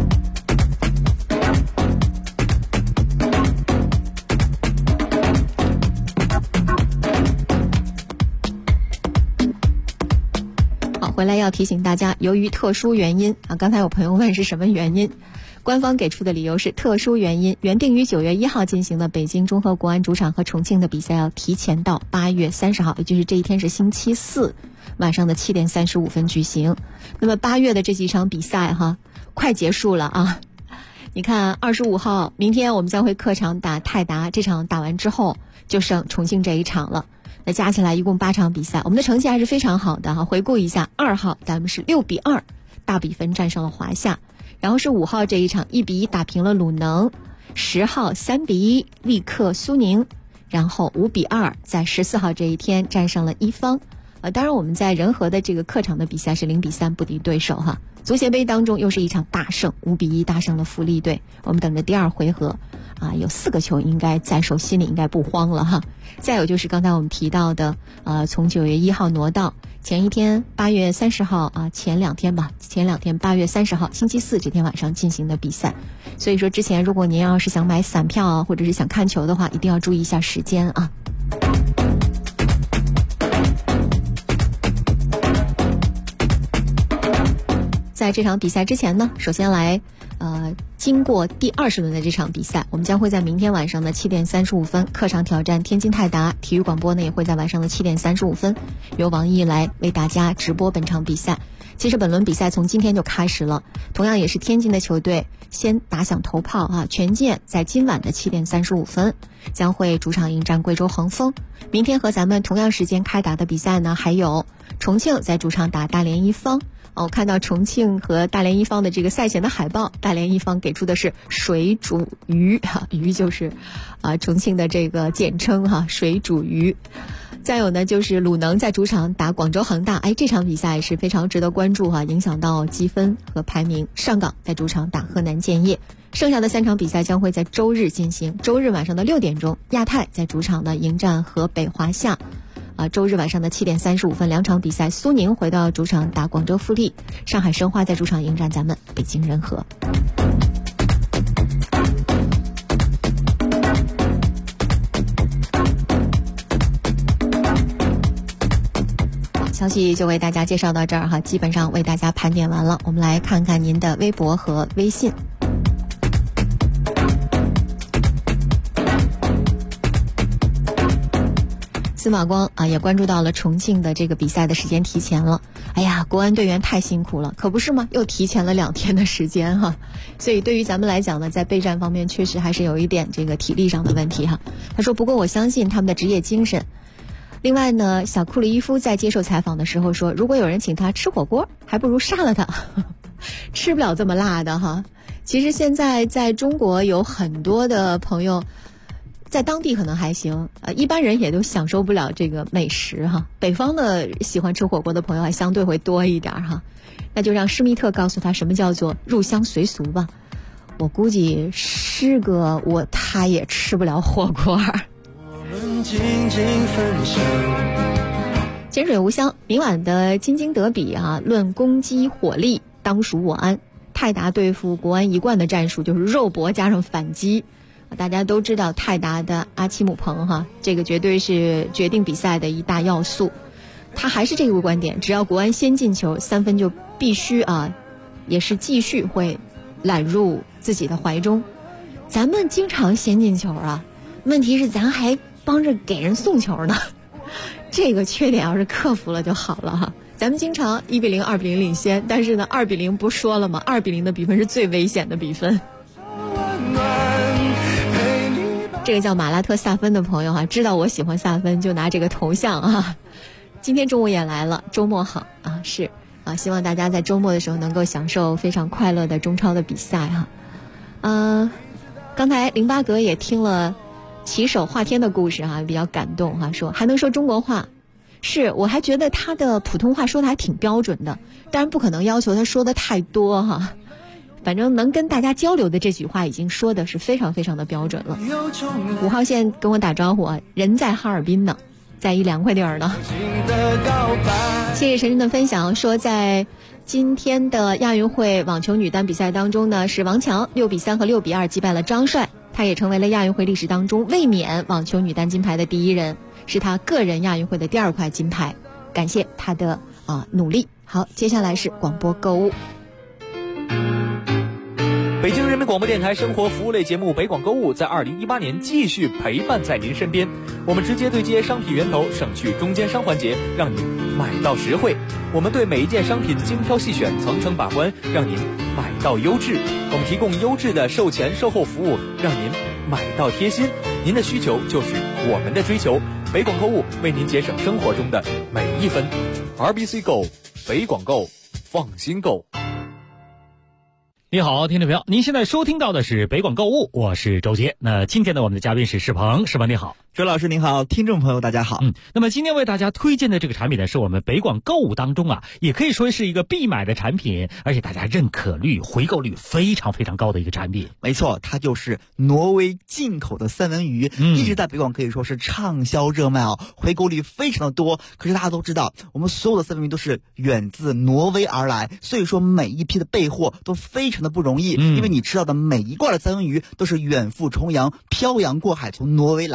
好，回来要提醒大家，由于特殊原因刚才有朋友问是什么原因，官方给出的理由是特殊原因，原定于9月1号进行的北京中赫国安主场和重庆的比赛要提前到8月30号，也就是这一天是星期4晚上的7点35分举行。那么8月的这几场比赛快结束了你看25号明天我们将会客场打泰达，这场打完之后就剩重庆这一场了。那加起来一共8场比赛，我们的成绩还是非常好的回顾一下，2号咱们是6-2大比分战胜了华夏，然后是5号这一场1-1打平了鲁能，10号3-1力克苏宁，然后5-2在14号这一天战胜了一方。当然我们在仁和的这个客场的比赛是0-3不敌对手足协杯当中又是一场大胜，5-1大胜了富力队。我们等着第2回合有4个球应该在手，心里应该不慌了再有就是刚才我们提到的从9月1号挪到前一天8月30号前2天8月30号星期4这天晚上进行的比赛。所以说之前如果您要是想买散票或者是想看球的话，一定要注意一下时间在这场比赛之前呢，首先来经过第20轮的这场比赛，我们将会在明天晚上的7点35分客场挑战天津泰达，体育广播呢也会在晚上的7点35分由网易来为大家直播本场比赛。 其实本轮比赛从今天就开始了，同样也是天津的球队先打响头炮啊！权健在今晚的7点35分将会主场迎战贵州恒丰。明天和咱们同样时间开打的比赛呢，还有重庆在主场打大连一方。我看到重庆和大连一方的这个赛前的海报，大连一方给出的是水煮鱼鱼就是重庆的这个简称水煮鱼。再有呢，就是鲁能在主场打广州恒大，这场比赛是非常值得关注影响到积分和排名。上港在主场打河南建业。剩下的3场比赛将会在周日进行。周日晚上的6点钟，亚太在主场呢迎战河北华夏。周日晚上的7点35分，2场比赛，苏宁回到主场打广州富力，上海申花在主场迎战咱们北京人和。消息就为大家介绍到这儿基本上为大家盘点完了。我们来看看您的微博和微信。司马光也关注到了重庆的这个比赛的时间提前了。国安队员太辛苦了，可不是吗？又提前了2天的时间所以对于咱们来讲呢，在备战方面确实还是有一点这个体力上的问题他说，不过我相信他们的职业精神。另外呢，小库里伊夫在接受采访的时候说，如果有人请他吃火锅，还不如杀了他吃不了这么辣的其实现在在中国有很多的朋友在当地可能还行，一般人也都享受不了这个美食北方的喜欢吃火锅的朋友还相对会多一点那就让施密特告诉他什么叫做入乡随俗吧。我估计师哥他也吃不了火锅。潜水无香，明晚的京津德比论攻击火力当属我安。泰达对付国安一贯的战术就是肉搏加上反击。大家都知道泰达的阿奇姆彭这个绝对是决定比赛的一大要素。他还是这个观点，只要国安先进球，3分就必须也是继续会揽入自己的怀中。咱们经常先进球问题是咱还帮着给人送球呢，这个缺点要是克服了就好了咱们经常1比0、2比0领先，但是呢2比0不说了吗？2比0的比分是最危险的比分。这个叫马拉特萨芬的朋友知道我喜欢萨芬，就拿这个头像今天中午也来了，周末好是希望大家在周末的时候能够享受非常快乐的中超的比赛刚才08格也听了骑手华天的故事比较感动说还能说中国话。是，我还觉得他的普通话说的还挺标准的，当然不可能要求他说的太多反正能跟大家交流的这句话已经说的是非常非常的标准了。5号线跟我打招呼人在哈尔滨呢，在一凉快地儿呢。谢谢晨晨的分享，说在今天的亚运会网球女单比赛当中呢，是王强6比3和6比2击败了张帅，她也成为了亚运会历史当中卫冕网球女单金牌的第1人，是她个人亚运会的第2块金牌，感谢她的努力。好，接下来是广播购物。 北京人民广播电台生活服务类节目《北广购物》在2018年继续陪伴在您身边。我们直接对接商品源头，省去中间商环节，让您买到实惠。我们对每一件商品精挑细选，层层把关，让您买到优质。我们提供优质的售前售后服务，让您买到贴心。您的需求就是我们的追求。北广购物为您节省生活中的每一分。RBC Go， 北广购，放心购。 你好，听众朋友，您现在收听到的是北广购物，我是周杰。那今天呢，我们的嘉宾是世鹏，世鹏你好。 周老师您好，听众朋友大家好。 那么今天为大家推荐的这个产品呢，是我们北广购物当中也可以说是一个必买的产品，而且大家认可率、回购率非常非常高的一个产品。 没错，它就是挪威进口的三文鱼，一直在北广可以说是畅销热卖回购率非常的多。可是大家都知道，我们所有的三文鱼都是远自挪威而来，所以说每一批的备货都非常的不容易，因为你吃到的每一罐的三文鱼都是远赴重洋、漂洋过海从挪威来看你的。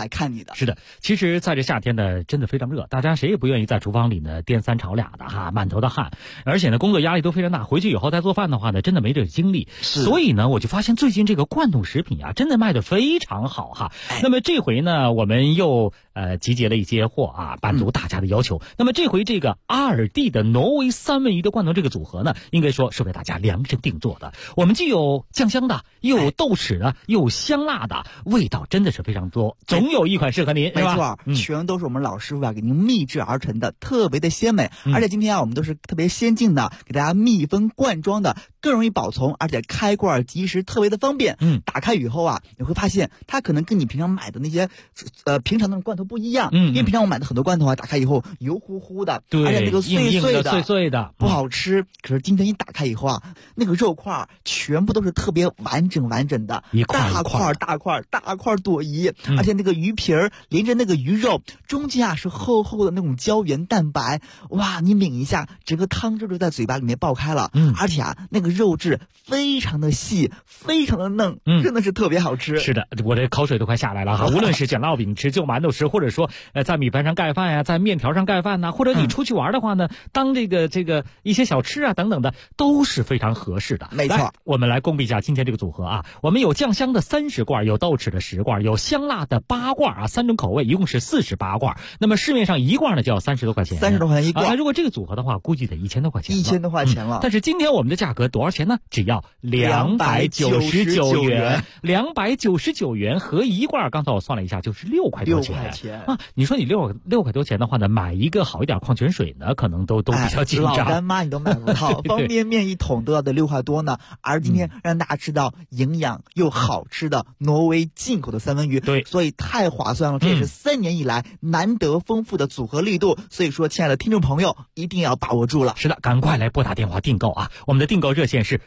的。 是的，其实在这夏天呢，真的非常热，大家谁也不愿意在厨房里呢颠三炒俩的哈，满头的汗，而且呢工作压力都非常大，回去以后再做饭的话呢，真的没这个精力。所以呢，我就发现最近这个罐头食品啊，真的卖得非常好哈。那么这回呢，我们又集结了一些货啊，满足大家的要求。那么这回这个阿尔蒂的挪威三文鱼的罐头这个组合呢，应该说是为大家量身定做的。我们既有酱香的，又有豆豉的，又有香辣的，味道真的是非常多，总有一款适合您， 没错，全都是我们老师傅啊给您秘制而成的，特别的鲜美。而且今天啊，我们都是特别先进的，给大家密封罐装的，更容易保存，而且开罐即食，特别的方便。打开以后啊，你会发现它可能跟你平常买的那些平常那种罐头不一样。因为平常我买的很多罐头啊，打开以后油乎乎的， 对， 而且那个碎碎的不好吃。可是今天一打开以后啊，那个肉块全部都是特别完整的，大块朵颐，而且那个鱼皮儿连着那个鱼肉中间啊是厚厚的那种胶原蛋白，哇，你抿一下，整个汤汁就在嘴巴里面爆开了。而且啊，那个肉质非常的细，非常的嫩，真的是特别好吃。 是的，我这口水都快下来了哈。无论是卷烙饼吃、就馒头吃，或者说在米饭上盖饭呀，在面条上盖饭呐，或者你出去玩的话呢，当这个一些小吃啊等等的，都是非常合适的。 没错， 我们来公布一下今天这个组合啊。我们有酱香的30罐，有豆豉的10罐，有香辣的8罐啊，3种口味，一共是48罐。那么市面上一罐呢就要30多块钱 ，30多块钱一罐。 如果这个组合的话，估计得1000多块钱 ，1000多块钱了。 但是今天我们的价格多少钱呢？只要299元，299元合一罐。刚才我算了一下，就是6块多钱啊！你说你6块多钱的话呢，买一个好一点矿泉水呢，可能都比较紧张。 老干妈你都买不到，方便面1桶都要得6块多呢。而今天让大家吃到营养又好吃的挪威进口的三文鱼， 对， 所以太划算了。这也是3年以来难得丰富的组合力度，所以说，亲爱的听众朋友，一定要把握住了。 是的，赶快来拨打电话订购啊！我们的订购热线是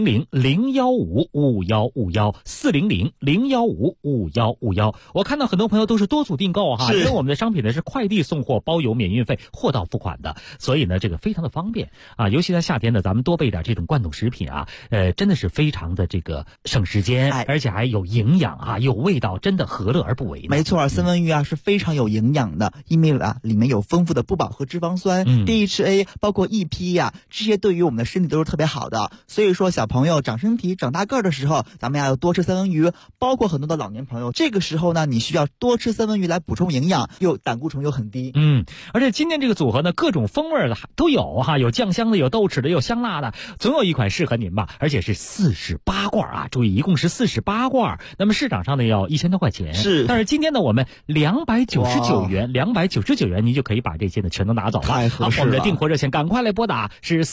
400-015-5151，400-015-5151。我看到很多朋友都是多组订购哈，因为我们的商品呢是快递送货，包邮免运费，货到付款的，所以呢这个非常的方便啊。尤其在夏天呢，咱们多备点这种罐头食品啊，真的是非常的这个省时间，而且还有营养啊，有味道，真的何乐而不为呢？ 没错，三文鱼啊是非常有营养的，因为啊里面有丰富的不饱和脂肪酸、DHA， 包括 EPA 呀，这些对于我们的身体都是特别好的。所以说，小朋友长身体、长大个儿的时候，咱们要多吃三文鱼。包括很多的老年朋友，这个时候呢，你需要多吃三文鱼来补充营养，又胆固醇又很低。 而且今天这个组合呢，各种风味的都有哈，有酱香的，有豆豉的，有香辣的，总有一款适合您吧。而且是48罐啊，注意，一共是48罐。那么市场上呢要1000多块钱， 是。 但是今天呢，我们299元，您就可以把这些呢全都拿走了。 太合适了。 我们的订货热线赶快来拨打，是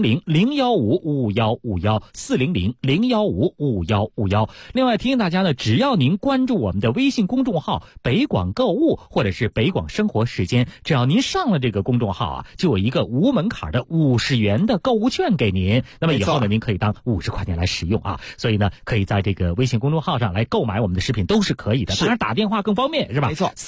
400-015-5151，400-015-5151。另外提醒大家呢，只要您关注我们的微信公众号北广购物或者是北广生活时间，只要您上了这个公众号啊，就有一个无门槛的50元的购物券给您。那么以后呢，您可以当50块钱来使用啊。所以呢，可以在这个微信公众号上来购买我们的食品都是可以的。当然打电话更方便是吧？ 没错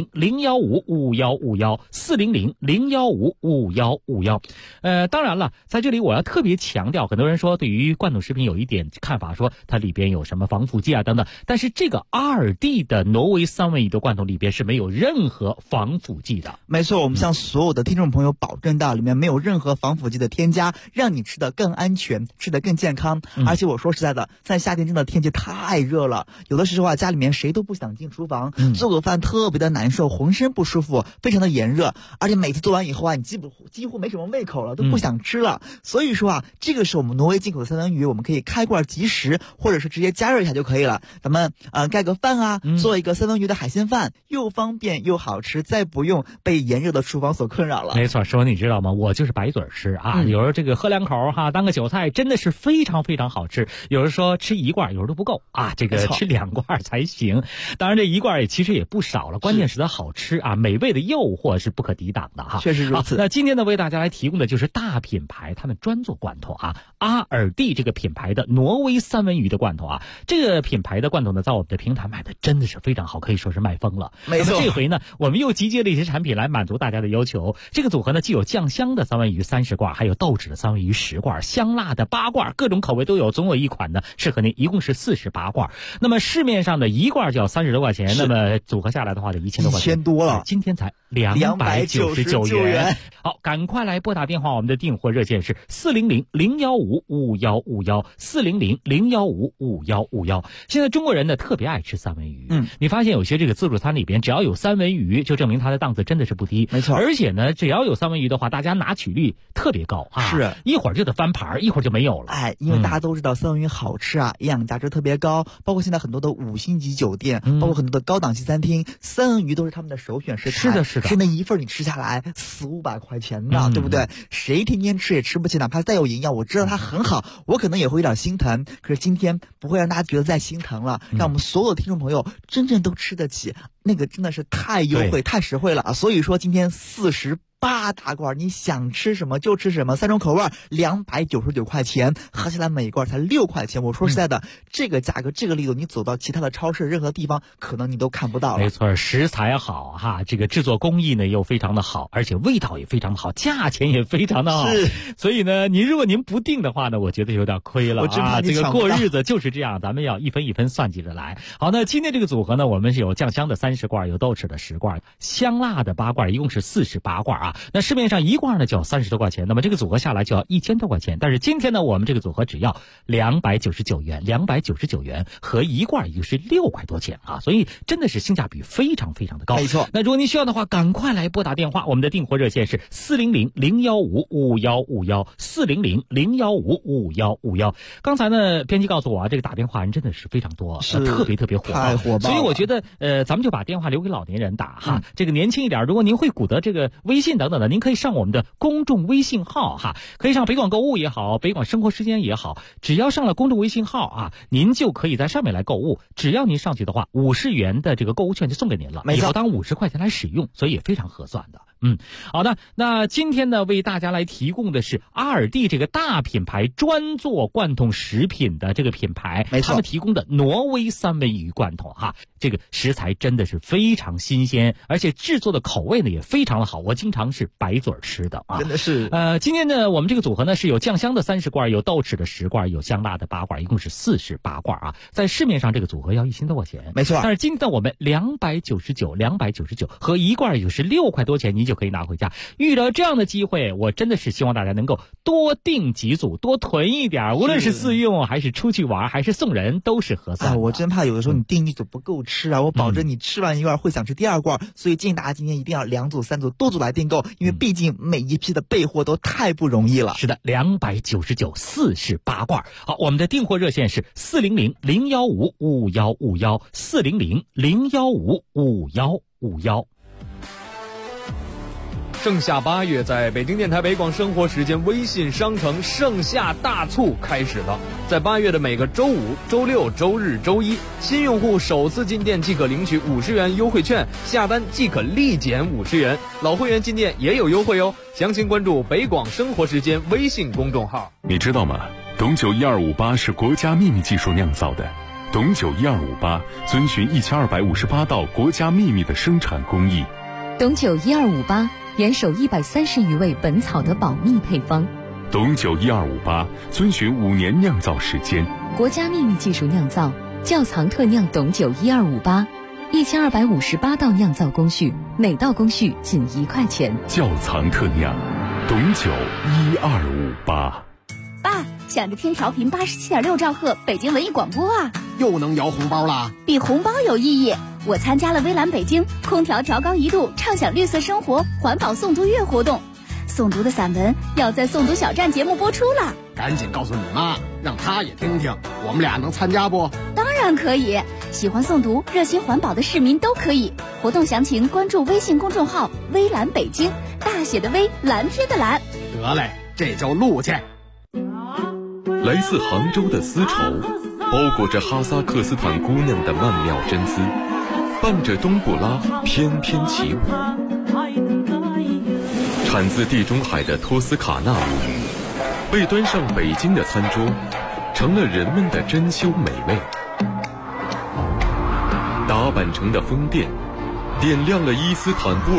，400-015-5151，400-015-5151。当然了，在这里我要特别强调，很多人说对于罐头食品有一点看法，说它里边有什么防腐剂啊等等，但是这个阿尔蒂的挪威三文鱼的罐头里边是没有任何防腐剂的。 没错，我们向所有的听众朋友保证到里面没有任何防腐剂的添加，让你吃得更安全，吃得更健康。而且我说实在的，在夏天真的天气太热了，有的时候啊家里面谁都不想进厨房，做个饭特别的难受，浑身不舒服，非常的炎热，而且每次做完以后啊，你几乎没什么胃口了，都不想吃了。所以说啊，这个是我们挪威进口的三文鱼，我们可以开罐即食，或者是直接加热一下就可以了。咱们盖个饭啊，做一个三文鱼的海鲜饭，又方便又好吃，再不用被炎热的厨房所困扰了。 没错，师傅你知道吗？我就是白嘴吃啊，有时候这个喝2口哈，当个韭菜，真的是非常非常好吃。有人说吃1罐，有时候都不够啊，这个吃2罐才行。当然这1罐其实也不少了，关键是它好吃啊，美味的诱惑是不可抵挡的哈。 确实如此。 那今天呢，为大家来提供的就是大品牌他们专做罐头啊， 阿尔蒂这个品牌的挪威三文鱼的罐头啊。这个品牌的罐头呢，在我们的平台卖的真的是非常好，可以说是卖疯了。 没错， 那么这回呢，我们又集结了一些产品来满足大家的要求。这个组合呢，既有酱香的三文鱼30罐，还有豆豉的三文鱼10罐，香辣的8罐，各种口味都有。总有一款呢适合您，一共是48罐。那么市面上的一罐就要30多块钱，那么组合下来的话就1000多块钱， 1000多了， 今天才299元。好，赶快来拨打电话，我们的订货热线是400-015-5151，400-015-5151。现在中国人呢特别爱吃三文鱼，你发现有些这个自助餐里边只要有三文鱼，就证明它的档次真的是不低。 没错， 而且呢，只要有三文鱼的话，大家拿取率特别高啊， 是一会儿就得翻盘，一会儿就没有了。 因为大家都知道三文鱼好吃啊，营养价值特别高，包括现在很多的5星级酒店，包括很多的高档级餐厅，三文鱼都是他们的首选食材。 是的，是的， 是那一份你吃下来400-500块钱呢，对不对？谁天天吃也吃不起，哪怕再有营养，我知道它很好，我可能也会有点心疼。可是今天不会让大家觉得再心疼了，让我们所有的听众朋友真正都吃得起，那个真的是太优惠、太实惠了啊！所以说今天48大罐，你想吃什么就吃什么，3种口味，299块钱，合起来每一罐才6块钱。我说实在的，这个价格、这个力度，你走到其他的超市任何地方，可能你都看不到了。 没错，食材好哈，这个制作工艺呢又非常的好，而且味道也非常的好，价钱也非常的好。 是， 所以呢，如果您不定的话呢，我觉得有点亏了。 我真怕你这个过日子就是这样，咱们要一分一分算计着来。好，那今天这个组合呢，我们是有酱香的30罐，有豆豉的10罐，香辣的8罐，一共是48罐啊。那市面上一罐呢就要30多块钱，那么这个组合下来就要1000多块钱。但是今天呢，我们这个组合只要299元，299元和一罐也就是6块多钱啊，所以真的是性价比非常非常的高。 没错。 那如果您需要的话，赶快来拨打电话，我们的订货热线是400-015-5151，400-015-5151。刚才呢，编辑告诉我啊，这个打电话人真的是非常多，特别火爆， 太火爆了。 所以我觉得咱们就把电话留给老年人打哈，这个年轻一点，如果您会鼓捣这个微信等等的，您可以上我们的公众微信号哈，可以上北广购物也好，北广生活时间也好，只要上了公众微信号啊，您就可以在上面来购物。只要您上去的话，50元的这个购物券就送给您了，以后当50块钱来使用，所以也非常合算的。好的，那今天呢，为大家来提供的是阿尔蒂这个大品牌专做罐头食品的这个品牌， 没错， 他们提供的挪威三文鱼罐头哈，这个食材真的是非常新鲜，而且制作的口味呢也非常的好，我经常是白嘴吃的啊， 真的是。 今天呢，我们这个组合呢是有酱香的30罐，有豆豉的10罐，有香辣的8罐，一共是48罐啊。在市面上这个组合要1000多块钱， 没错。 但是今天我们299和一罐也就是6块多钱，你就可以拿回家。遇到这样的机会，我真的是希望大家能够多订几组，多囤一点，无论是自用还是出去玩还是送人，都是合算的。 我真怕有的时候你订一组不够吃啊，我保证你吃完一罐会想吃第2罐，所以建议大家今天一定要2组3组多组来订购，因为毕竟每一批的备货都太不容易了。 是的，29948罐。好，我们的订货热线是400-015-5151，400-015-5151。 盛夏8月，在北京电台北广生活时间微信商城盛夏大促开始了。在8月的每个周5、周6、周日、周一，新用户首次进店即可领取50元优惠券，下单即可立减50元。老会员进店也有优惠哦。详情关注北广生活时间微信公众号。 你知道吗？董酒1258是国家秘密技术酿造的。董酒1258遵循1258道国家秘密的生产工艺。 董酒1258严守130余味本草的保密配方。 董酒1258遵循5年酿造时间， 国家秘密技术酿造，窖藏特酿董酒1258，1258道酿造工序，每道工序仅1块钱。 窖藏特酿，董酒1258。 爸，想着听调频87.6兆赫北京文艺广播啊， 又能摇红包啦！ 比红包有意义。我参加了微蓝北京空调调高1度畅享绿色生活环保诵读月活动，诵读的散文要在诵读小站节目播出了。 赶紧告诉你妈，让她也听听，我们俩能参加不？ 当然可以，喜欢诵读热心环保的市民都可以。活动详情关注微信公众号微蓝北京，大写的微，蓝天的蓝。 得嘞，这就录去。 来自杭州的丝绸，包裹着哈萨克斯坦姑娘的曼妙真姿，伴着冬不拉翩翩起舞。产自地中海的托斯卡纳鲈鱼， 被端上北京的餐桌，成了人们的珍馐美味。打扮成的风电，点亮了伊斯坦布尔